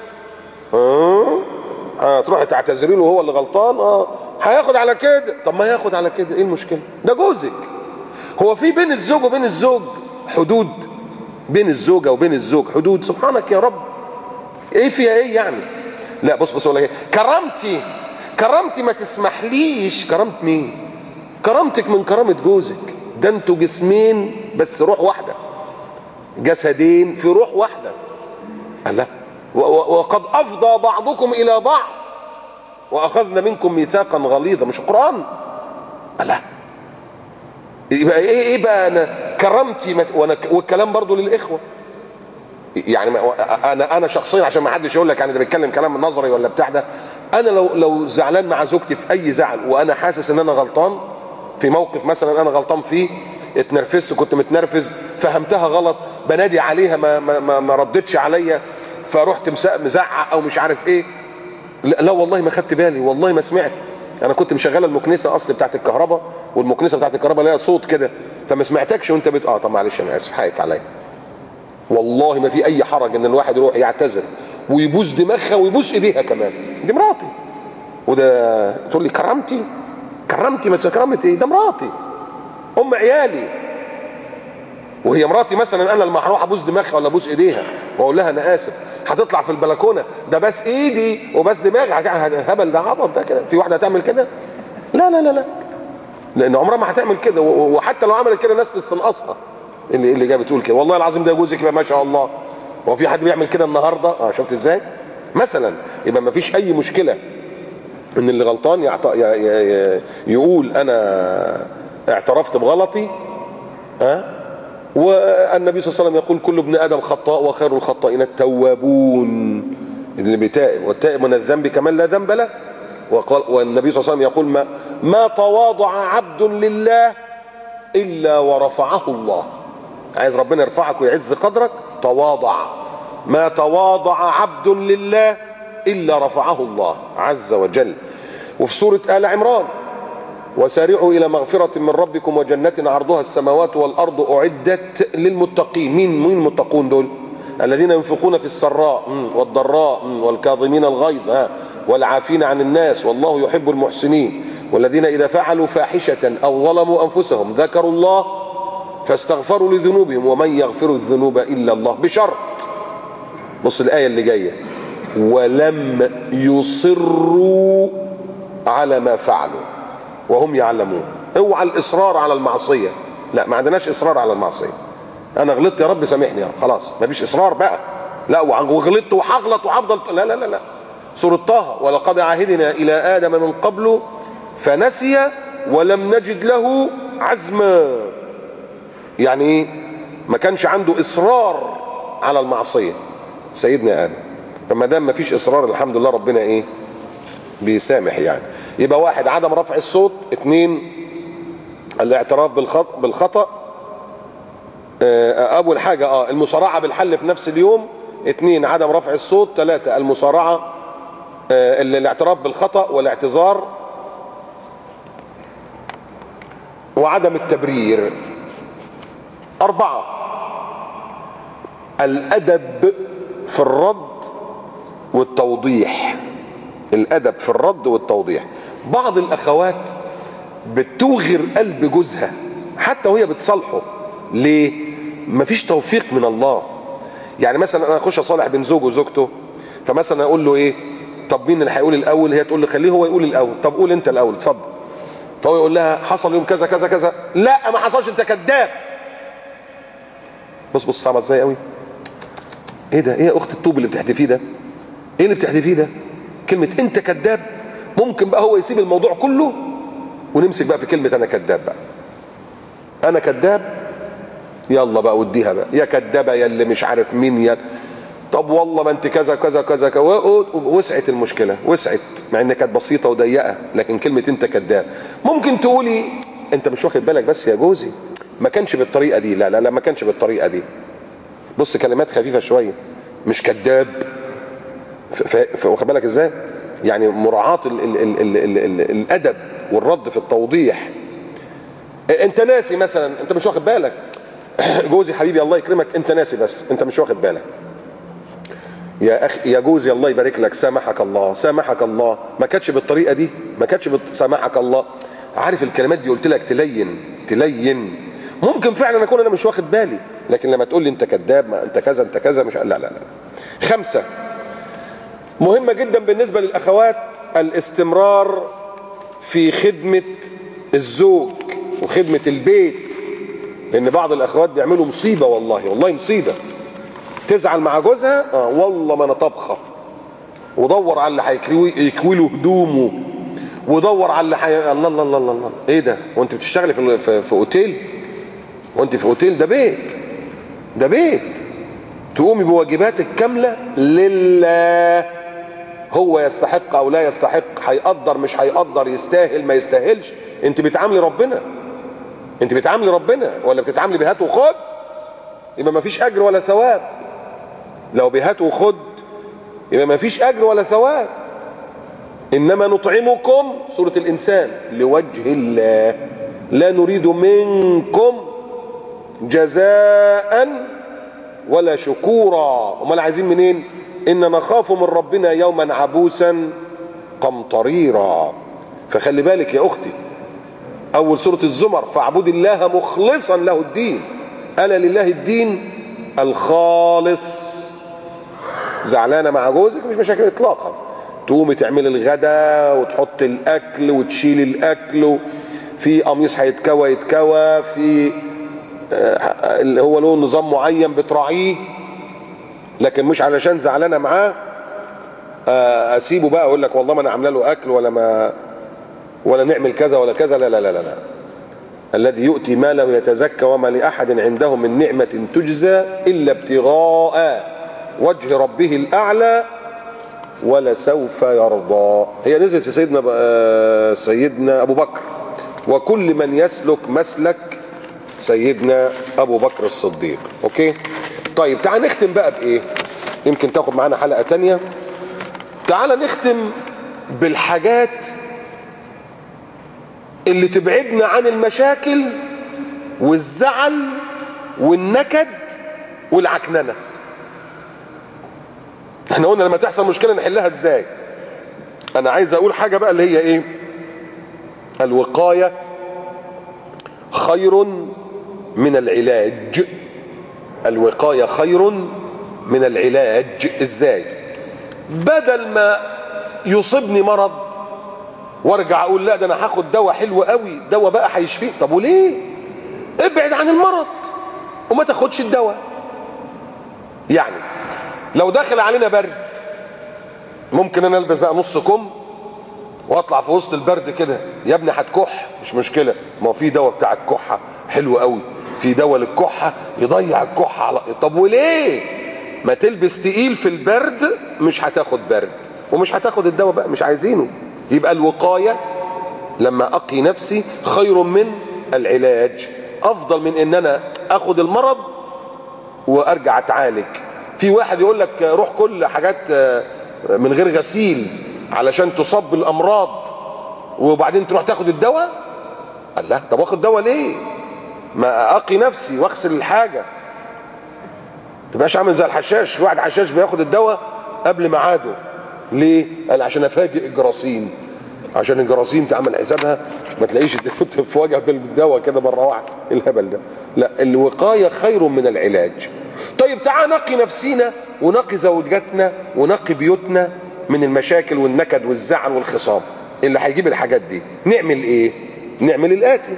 تروحي تعتذري له وهو اللي غلطان، هياخد على كده. طب ما ياخد على كده، ايه المشكله؟ ده جوزك. هو في بين الزوج وبين الزوج حدود؟ بين الزوجه وبين الزوج حدود؟ سبحانك يا رب، ايه فيها ايه يعني؟ لا بص ولا ايه، كرامتي ما تسمحليش. كرامة مين؟ كرامتك من كرامة جوزك، ده انتوا جسمين بس روح واحدة، جسدين في روح واحدة. الله، وقد افضى بعضكم الى بعض واخذنا منكم ميثاقا غليظا، مش القرآن؟ الله، يبقى ايه بقى؟ انا كرامتي والكلام برضو للاخوة، يعني انا شخصيا عشان ما حدش يقول لك يعني ده بيتكلم كلام نظري ولا بتاع ده، انا لو زعلان مع زوجتي في اي زعل وانا حاسس ان انا غلطان في موقف مثلا انا غلطان فيه، اتنرفزت كنت متنرفز فهمتها غلط، بنادي عليها ما ردتش عليا، فرحت مزعق او مش عارف ايه، لا والله ما خدت بالي، والله ما سمعت، انا كنت مشغله المكنسه اصل بتاعت الكهرباء، والمكنسه بتاعت الكهرباء ليها صوت كده، فما سمعتكش وانت طب معلش انا اسف حقك عليا. والله ما في اي حرج ان الواحد يروح يعتذر ويبوس دماغها ويبوس ايديها كمان، دي مراتي. وده تقول لي كرامتي ما كرامه ايه؟ ده مراتي ام عيالي، وهي مراتي مثلا انا لما هروح ابوس دماغها ولا ابوس ايديها واقول لها انا اسف، هتطلع في البلكونه ده بس ايدي وبس دماغي، هبل ده عبط ده كده؟ في واحده هتعمل كده؟ لا لان عمرها ما هتعمل كده، وحتى لو عملت كده الناس تستنقصها. اللي جاي بتقول كده والله العظيم ده جوزك يبقى ما شاء الله، هو في حد بيعمل كده النهارده؟ شفت ازاي مثلا؟ يبقى ما فيش اي مشكله ان اللي غلطان يقول انا اعترفت بغلطي، والنبي صلى الله عليه وسلم يقول كل ابن ادم خطاء وخير الخطائين التوابون، اللي بيتائب، والتائب من الذنب كمان لا ذنب له. والنبي صلى الله عليه وسلم يقول ما تواضع عبد لله الا ورفعه الله. عايز ربنا يرفعك ويعز قدرك؟ تواضع. ما تواضع عبد لله الا رفعه الله عز وجل. وفي سورة آل عمران وسارعوا الى مغفرة من ربكم وجنة عرضها السماوات والارض اعدت للمتقين. مين المتقون دول؟ الذين ينفقون في السراء والضراء والكاظمين الغيظ والعافين عن الناس والله يحب المحسنين، والذين اذا فعلوا فاحشة او ظلموا انفسهم ذكروا الله فاستغفروا لذنوبهم ومن يغفر الذنوب الا الله، بشرط، بص الايه اللي جايه، ولم يصروا على ما فعلوا وهم يعلمون. اوعى الاصرار على المعصيه، لا ما عندناش اصرار على المعصيه. انا غلطت يا رب سامحني يا رب، خلاص ما فيش اصرار بقى، لا وغلطت وهغلط وهفضل، لا. سورة طه ولقد عهدنا الى ادم من قبل فنسي ولم نجد له عزما. يعني ايه؟ ما كانش عنده اصرار على المعصيه سيدنا ادم، فما دام ما فيش اصرار الحمد لله ربنا ايه؟ بيسامح يعني. يبقى واحد عدم رفع الصوت، اتنين الاعتراف بالخطأ. اول حاجة المصارعة بالحل في نفس اليوم. 2 عدم رفع الصوت. 3 المصارعة الاعتراف بالخطأ والاعتذار وعدم التبرير. 4 الأدب في الرد والتوضيح. الأدب في الرد والتوضيح. بعض الأخوات بتوغر قلب جوزها حتى وهي بتصالحه. ليه؟ مفيش توفيق من الله. يعني مثلا انا اخش اصالح بين زوجه وزوجته، فمثلا اقول له ايه، طب مين اللي هيقول الاول؟ هي تقول لي خليه هو يقول الاول. طب قول انت الاول اتفضل. فهو يقول لها حصل يوم كذا كذا كذا. لا ما حصلش، انت كذاب. بص صعبه ازاي قوي. ايه ده؟ ايه يا اخت الطوب اللي بتحدفيه ده؟ ايه اللي بتحدفيه ده؟ كلمه انت كذاب. ممكن بقى هو يسيب الموضوع كله ونمسك بقى في كلمه انا كذاب. بقى انا كذاب، يلا بقى وديها بقى يا كدابه يا اللي مش عارف مين يا. طب والله ما انت كذا كذا كذا. وسعت المشكله، وسعت، مع انها كانت بسيطه وضيقه. لكن كلمه انت كذاب ممكن تقولي انت مش واخد بالك بس يا جوزي، ما كانش بالطريقه دي. لا لا لا، ما كانش بالطريقه دي. بص كلمات خفيفه شويه، مش كذاب. واخد بالك ازاي؟ يعني مراعاه الادب والرد في التوضيح. انت ناسي مثلا، انت مش واخد بالك. جوزي حبيبي الله يكرمك، انت ناسي بس انت مش واخد بالك. يا اخي يا جوزي الله يبارك لك، سامحك الله سامحك الله. ما كانتش بالطريقه دي، ما كانتش سامحك الله. عارف الكلمات دي قلت لك تلين. ممكن فعلا اكون انا مش واخد بالي، لكن لما تقول لي انت كذاب، ما انت كذا انت كذا، مش لا لا لا. 5 مهمه جدا بالنسبه للاخوات، الاستمرار في خدمه الزوج وخدمه البيت. لان بعض الاخوات بيعملوا مصيبه، والله مصيبه. تزعل مع جوزها والله ما انا طبخه، ودور على اللي هيكوي له هدومه، ودور على اللي الله الله الله الله. ايه ده؟ وانت بتشتغلي في اوتيل؟ وانت في اوتيل؟ ده بيت. تقومي بواجباتك كامله لله. هو يستحق او لا يستحق، هيقدر مش هيقدر، يستاهل ما يستاهلش، انت بتعاملي ربنا. انت بتعاملي ربنا ولا بتتعاملي بهات وخد؟ يبقى ما فيش اجر ولا ثواب. لو بهات وخد يبقى ما فيش اجر ولا ثواب. انما نطعمكم، سورة الانسان، لوجه الله لا نريد منكم جزاء ولا شكورا. امال عايزين منين؟ ان نخاف من ربنا يوما عبوسا قمطريرا. فخلي بالك يا اختي، اول سورة الزمر، فاعبد الله مخلصا له الدين. الا لله الدين الخالص. زعلانه مع جوزك مش مشاكل اطلاقا، تقومي تعملي الغدا وتحط الاكل وتشيلي الاكل، في قميص هيتكوى يتكوى، في اللي هو له نظام معين بتراعيه. لكن مش علشان زعلانه معاه اسيبه بقى اقول لك والله ما انا عامله له اكل ولا نعمل كذا ولا كذا. لا لا لا لا. الذي يؤتي ماله يتزكى وما لأحد عنده من نعمة تجزى إلا ابتغاء وجه ربه الأعلى ولسوف يرضى. هي نزلت في سيدنا أبو بكر، وكل من يسلك مسلك سيدنا أبو بكر الصديق. أوكي طيب تعال نختم بقى بإيه؟ يمكن تاخد معانا حلقة تانية. تعال نختم بالحاجات اللي تبعدنا عن المشاكل والزعل والنكد والعكننة. احنا قلنا لما تحصل مشكلة نحلها ازاي. انا عايز اقول حاجة بقى اللي هي ايه؟ الوقاية خير من العلاج. الوقاية خير من العلاج. ازاي؟ بدل ما يصيبني مرض وارجع اقول لا ده انا هاخد دواء حلو قوي، دواء بقى هيشفيه. طب وليه؟ ابعد عن المرض وما تاخدش الدواء. يعني لو دخل علينا برد، ممكن انا البس بقى نص كم واطلع في وسط البرد كده، يا ابني هتكح مش مشكله، ما هو في دواء بتاع الكحه حلو قوي، في دواء للكحه يضيع الكحه على. طب وليه ما تلبس تقيل في البرد؟ مش هتاخد برد ومش هتاخد الدواء بقى، مش عايزينه. يبقى الوقايه لما اقي نفسي خير من العلاج افضل من ان انا اخد المرض وارجع اتعالج. في واحد يقول لك روح كل حاجات من غير غسيل علشان تصاب بالامراض وبعدين تروح تاخد الدواء. قال لا، طب واخد دواء ليه؟ ما اقي نفسي واغسل الحاجه. تبقاش عامل زي الحشاش. في واحد حشاش بياخد الدواء قبل ميعاده. ليه؟ قال عشان افاجئ الجراثيم، عشان الجراثيم تعمل حسابها ما تلاقيش تفواجئ بالدواء كده مره واحده. الهبل ده. لا، الوقايه خير من العلاج. طيب تعال نقي نفسينا ونقي زوجاتنا ونقي بيوتنا من المشاكل والنكد والزعل والخصام اللي هيجيب الحاجات دي. نعمل ايه؟ نعمل الاتي.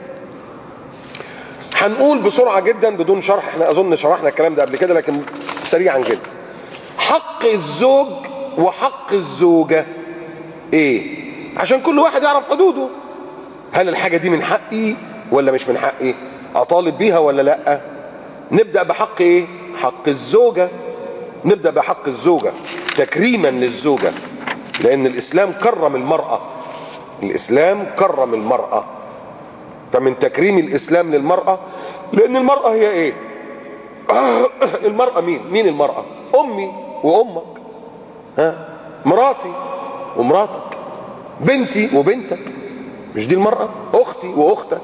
هنقول بسرعه جدا بدون شرح، احنا اظن شرحنا الكلام ده قبل كده لكن سريعا جدا. حق الزوج وحق الزوجه ايه؟ عشان كل واحد يعرف حدوده. هل الحاجه دي من حقي ولا مش من حقي؟ اطالب بيها ولا لا؟ نبدا بحق ايه؟ حق الزوجه. نبدا بحق الزوجه تكريما للزوجه، لان الاسلام كرم المراه. الاسلام كرم المراه، فمن تكريم الاسلام للمراه، لان المراه هي ايه؟ المراه مين المراه؟ امي وامك، ها، مراتي ومراتك، بنتي وبنتك، مش دي المراه؟ اختي واختك،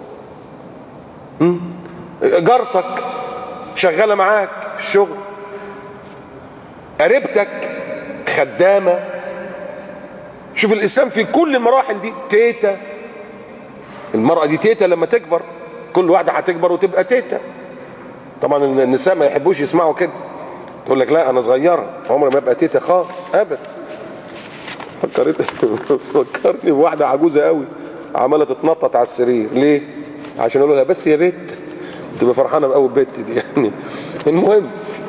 جارتك شغاله معاك في الشغل، قريبتك، خدامه. شوف الاسلام في كل المراحل دي. تيتا، المرأة دي تيتا لما تكبر، كل واحدة هتكبر وتبقى تيتا. طبعا النساء ما يحبوش يسمعوا كده، تقول لك لا انا صغيرة، عمري ما ابقى تيتا خالص ابدا. فكرني بواحدة عجوزة قوي عمالة تتنطط على السرير. ليه؟ عشان اقول لها بس يا بت، تبقى فرحانة بقوي البت دي يعني. المهم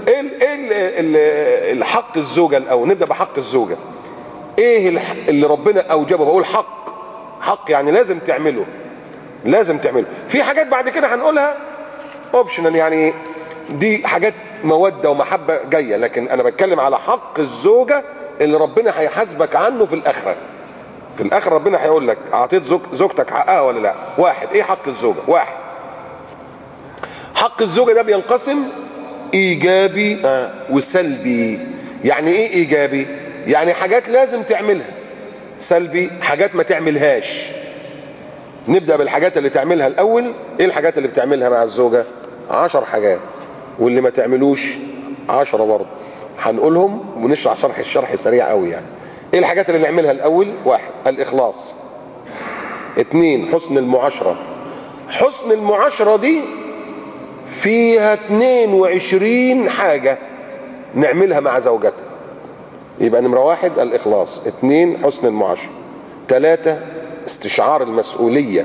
ايه الحق الزوجة الاول. نبدأ بحق الزوجة. ايه اللي ربنا اوجبه؟ بقول حق يعني لازم تعمله، لازم تعمله. في حاجات بعد كده هنقولها اوبشنال، يعني دي حاجات موده ومحبه جايه، لكن انا بتكلم على حق الزوجه اللي ربنا هيحاسبك عنه في الاخره. في الاخره ربنا هيقول لك اعطيت زوجتك حقها ولا لا. واحد، ايه حق الزوجه؟ واحد، حق الزوجه ده بينقسم ايجابي وسلبي. يعني ايه ايجابي؟ يعني حاجات لازم تعملها. سلبي حاجات ما تعملهاش. نبدأ بالحاجات اللي تعملها الأول. إيه الحاجات اللي بتعملها مع الزوجة؟ 10 حاجات، واللي ما تعملوش 10 برضه. هنقولهم ونشرح الشرح سريع قوي يعني. إيه الحاجات اللي نعملها الأول؟ 1 الإخلاص. 2 حسن المعاشرة. حسن المعاشرة دي فيها 22 حاجة نعملها مع زوجتنا. يبقى نمرة 1 الإخلاص، 2 حسن المعاشرة، 3 استشعار المسؤولية،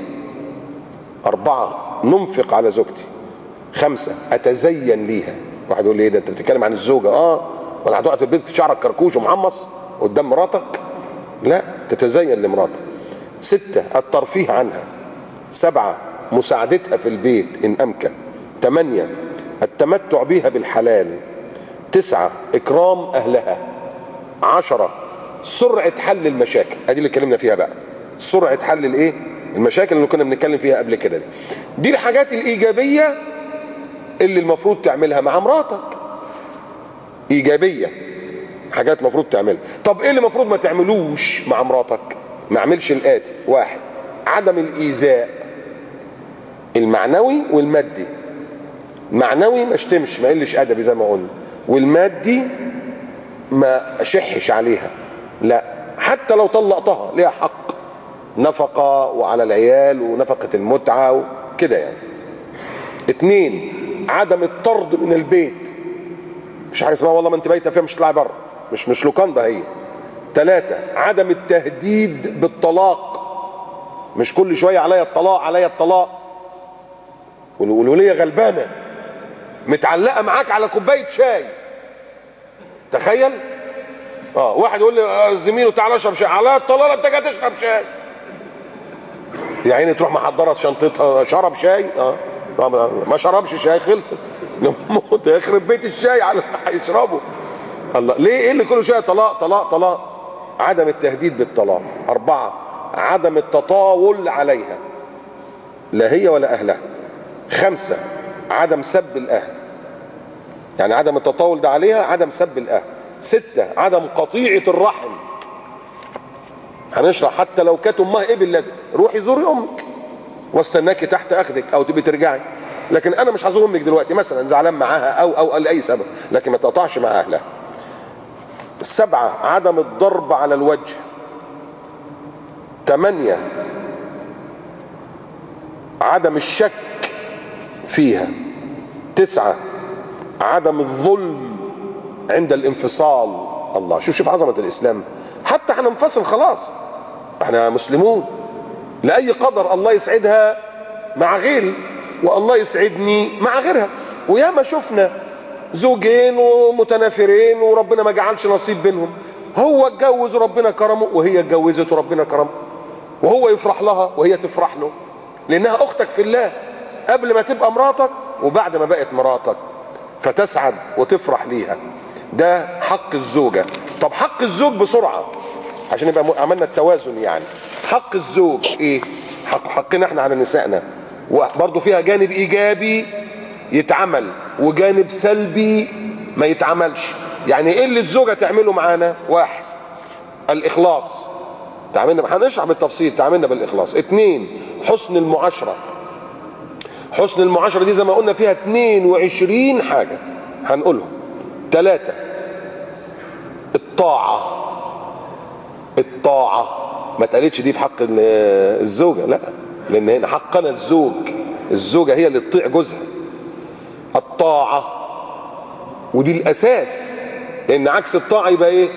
4 ننفق على زوجتي، 5 أتزين ليها. واحد يقول لي ايه ده انت بتتكلم عن الزوجة؟ ولا هتقعد في البيت شعرك كركوش ومحمص قدام مراتك؟ لا، تتزين لمراتك. 6 الترفيه عنها، 7 مساعدتها في البيت إن أمكن، 8 التمتع بها بالحلال، 9 إكرام أهلها، 10 سرعة حل المشاكل. ادي اللي اتكلمنا فيها بقى، سرعة حل الايه؟ المشاكل اللي كنا بنتكلم فيها قبل كده. دي الحاجات الإيجابية اللي المفروض تعملها مع مراتك. إيجابية، حاجات المفروض تعملها. طب ايه اللي المفروض ما تعملوش مع مراتك؟ ما اعملش الآتي: 1 عدم الإيذاء المعنوي والمادي. معنوي ما اشتمش، ما قلش أدبي زي ما قلنا، والمادي ما اشحش عليها، لا، حتى لو طلقتها ليها حق نفقة وعلى العيال ونفقة المتعة وكده يعني. 2 عدم الطرد من البيت. مش حاجة اسمها والله ما انت بايته فيها مش تطلعي بره، مش لوكاندا هي. 3 عدم التهديد بالطلاق. مش كل شوية عليا الطلاق عليا الطلاق، والولية غلبانة متعلقة معاك على كوباية شاي. تخيل، واحد يقول لي زميله تعالى اشرب شاي، على الطلاق انت جاي تشرب شاي. يا عيني تروح محضره شنطتها، شرب شاي ما شربش شاي خلصت. يخرب بيت الشاي على هيشربه. الله، ليه؟ ايه اللي كل شويه طلاق طلاق طلاق؟ عدم التهديد بالطلاق. 4 عدم التطاول عليها. لا هي ولا أهلها. 5 عدم سب الأهل، يعني عدم التطاول ده عليها، عدم سب الأهل. 6 عدم قطيعة الرحم. هنشرح حتى لو كانت أمها إيه باللازم، روحي زوري أمك واستناكي تحت أخدك أو تبي ترجعي، لكن أنا مش هزور أمك دلوقتي مثلا زعلان معاها أو لأي سبب، لكن ما تقطعش مع أهلها. 7 عدم الضرب على الوجه. 8 عدم الشك فيها. 9 عدم الظلم عند الانفصال. الله، شوف عظمة الإسلام، حتى هننفصل خلاص، احنا مسلمون، لأي قدر الله يسعدها مع غيري والله يسعدني مع غيرها. وياما شفنا زوجين ومتنافرين وربنا ما جعلش نصيب بينهم، هو اتجوز وربنا كرمه، وهي اتجوزت وربنا كرمه، وهو يفرح لها وهي تفرح له، لأنها أختك في الله قبل ما تبقى مراتك وبعد ما بقت مراتك، فتسعد وتفرح ليها. ده حق الزوجة. طب حق الزوج بسرعة عشان يبقى عملنا التوازن. يعني حق الزوج ايه؟ حقنا احنا على نسائنا، وبرضه فيها جانب ايجابي يتعمل وجانب سلبي ما يتعملش. يعني ايه اللي الزوجة تعمله معانا؟ 1 الاخلاص، تعاملنا، هنشرح بالتفصيل تعاملنا بالاخلاص. 2 حسن المعاشرة. حسن المعاشرة دي زي ما قلنا فيها 22 حاجة هنقولهم. 3 الطاعة. الطاعة ما اتقالتش دي في حق الزوجة، لا، لان هنا حقنا الزوج، الزوجة هي اللي تطيع جوزها. الطاعة، ودي الاساس، لان عكس الطاعة يبقى ايه؟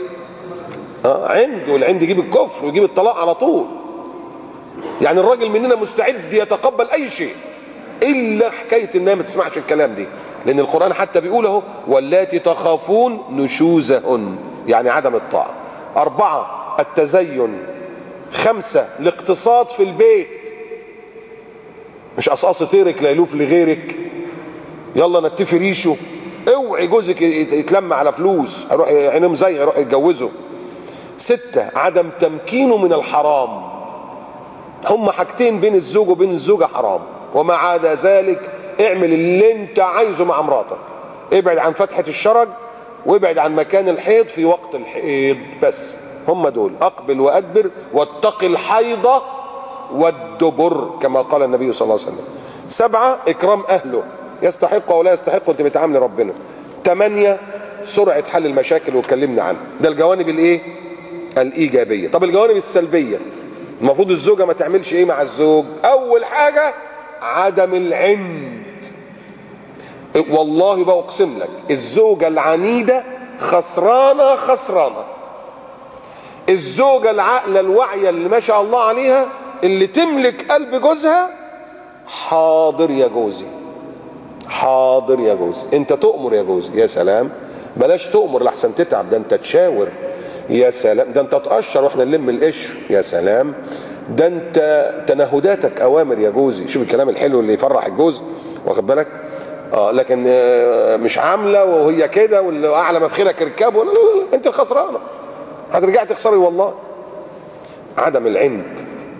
عند، والعند يجيب الكفر ويجيب الطلاق على طول. يعني الراجل مننا مستعد يتقبل اي شيء الا حكايه انها ما تسمعش الكلام دي، لان القران حتى بيقول اهو واللاتي تخافون نشوزهن، يعني عدم الطاعه. 4 التزين. 5 الاقتصاد في البيت، مش قصقص طيرك لا يلوف لغيرك، يلا نتفي ريشه، اوعي جوزك يتلم على فلوس اروح عينهم زي اروح يتجوزه. 6 عدم تمكينه من الحرام. هم حاجتين بين الزوج وبين الزوجه حرام، وما عدا ذلك اعمل اللي انت عايزه مع مراتك، ابعد عن فتحة الشرج وابعد عن مكان الحيض في وقت الحيض بس، هم دول. اقبل وادبر واتق الحيض والدبر كما قال النبي صلى الله عليه وسلم. 7 اكرام اهله، يستحق او لا يستحق انت بتعامل ربنا. 8 سرعة حل المشاكل واتكلمنا عنها، ده الجوانب الايه؟ الايجابية. طب الجوانب السلبية المفروض الزوجة ما تعملش ايه مع الزوج؟ اول حاجة عدم العند. والله بقسم لك الزوجة العنيدة خسرانة خسرانة. الزوجة العاقلة الواعية اللي ما شاء الله عليها اللي تملك قلب جوزها، حاضر يا جوزي، حاضر يا جوزي، انت تؤمر يا جوزي، يا سلام، بلاش تؤمر لحسن تتعب، ده انت تشاور، يا سلام، ده انت تقشر واحنا نلم القشر، يا سلام، ده انت تنهداتك اوامر يا جوزي. شوف الكلام الحلو اللي يفرح الجوز، واخد بالك؟ لكن مش عامله وهي كده واللي اعلى مفخرك اركبه، لا لا لا، انت الخسرانه، هترجعي تخسري والله. عدم العند.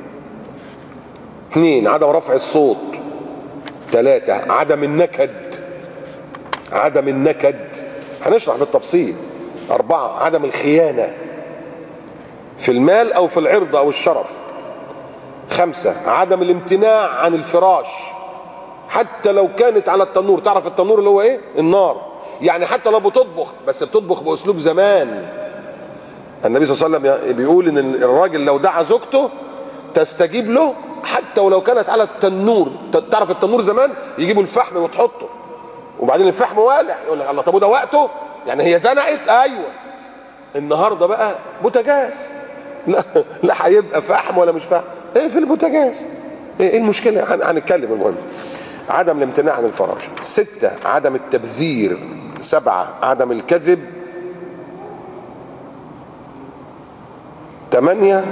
2 عدم رفع الصوت. 3 عدم النكد. عدم النكد هنشرح بالتفصيل. 4 عدم الخيانه في المال او في العرض او الشرف. 5 عدم الامتناع عن الفراش حتى لو كانت على التنور. تعرف التنور اللي هو ايه؟ النار. يعني حتى لو بتطبخ، بس بتطبخ باسلوب زمان. النبي صلى الله عليه وسلم بيقول ان الراجل لو دعا زوجته تستجيب له حتى ولو كانت على التنور. تعرف التنور زمان يجيبوا الفحم وتحطه وبعدين الفحم والع، يقول لك الله طب وده وقته؟ يعني هي زنقت؟ ايوه. النهارده بقى بوتاجاز، لا لا هيبقى فحم ولا مش فحم، ايه في البوتاجاز، ايه المشكله؟ هنتكلم. المهم عدم الامتناع عن الفراش. 6 عدم التبذير. 7 عدم الكذب. 8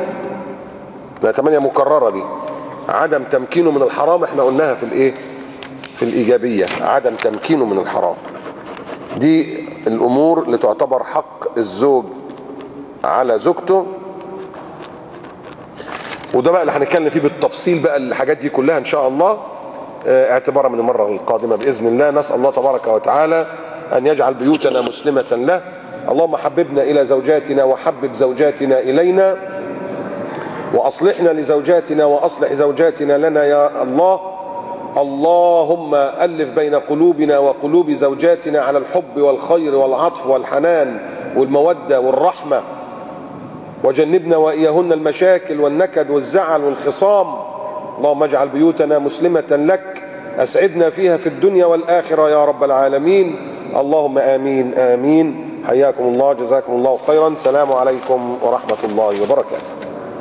مكررة دي، عدم تمكينه من الحرام، احنا قلناها في الايه؟ في الايجابية، عدم تمكينه من الحرام. دي الامور اللي تعتبر حق الزوج على زوجته. وده بقى اللي هنتكلم فيه بالتفصيل بقى الحاجات دي كلها ان شاء الله اعتبارا من المرة القادمة بإذن الله. نسأل الله تبارك وتعالى أن يجعل بيوتنا مسلمة له. اللهم حببنا إلى زوجاتنا وحبب زوجاتنا إلينا، وأصلحنا لزوجاتنا وأصلح زوجاتنا لنا يا الله. اللهم ألف بين قلوبنا وقلوب زوجاتنا على الحب والخير والعطف والحنان والمودة والرحمة، وجنبنا وإياهن المشاكل والنكد والزعل والخصام. اللهم اجعل بيوتنا مسلمة لك، أسعدنا فيها في الدنيا والآخرة يا رب العالمين. اللهم آمين آمين. حياكم الله، جزاكم الله خيرا. السلام عليكم ورحمة الله وبركاته.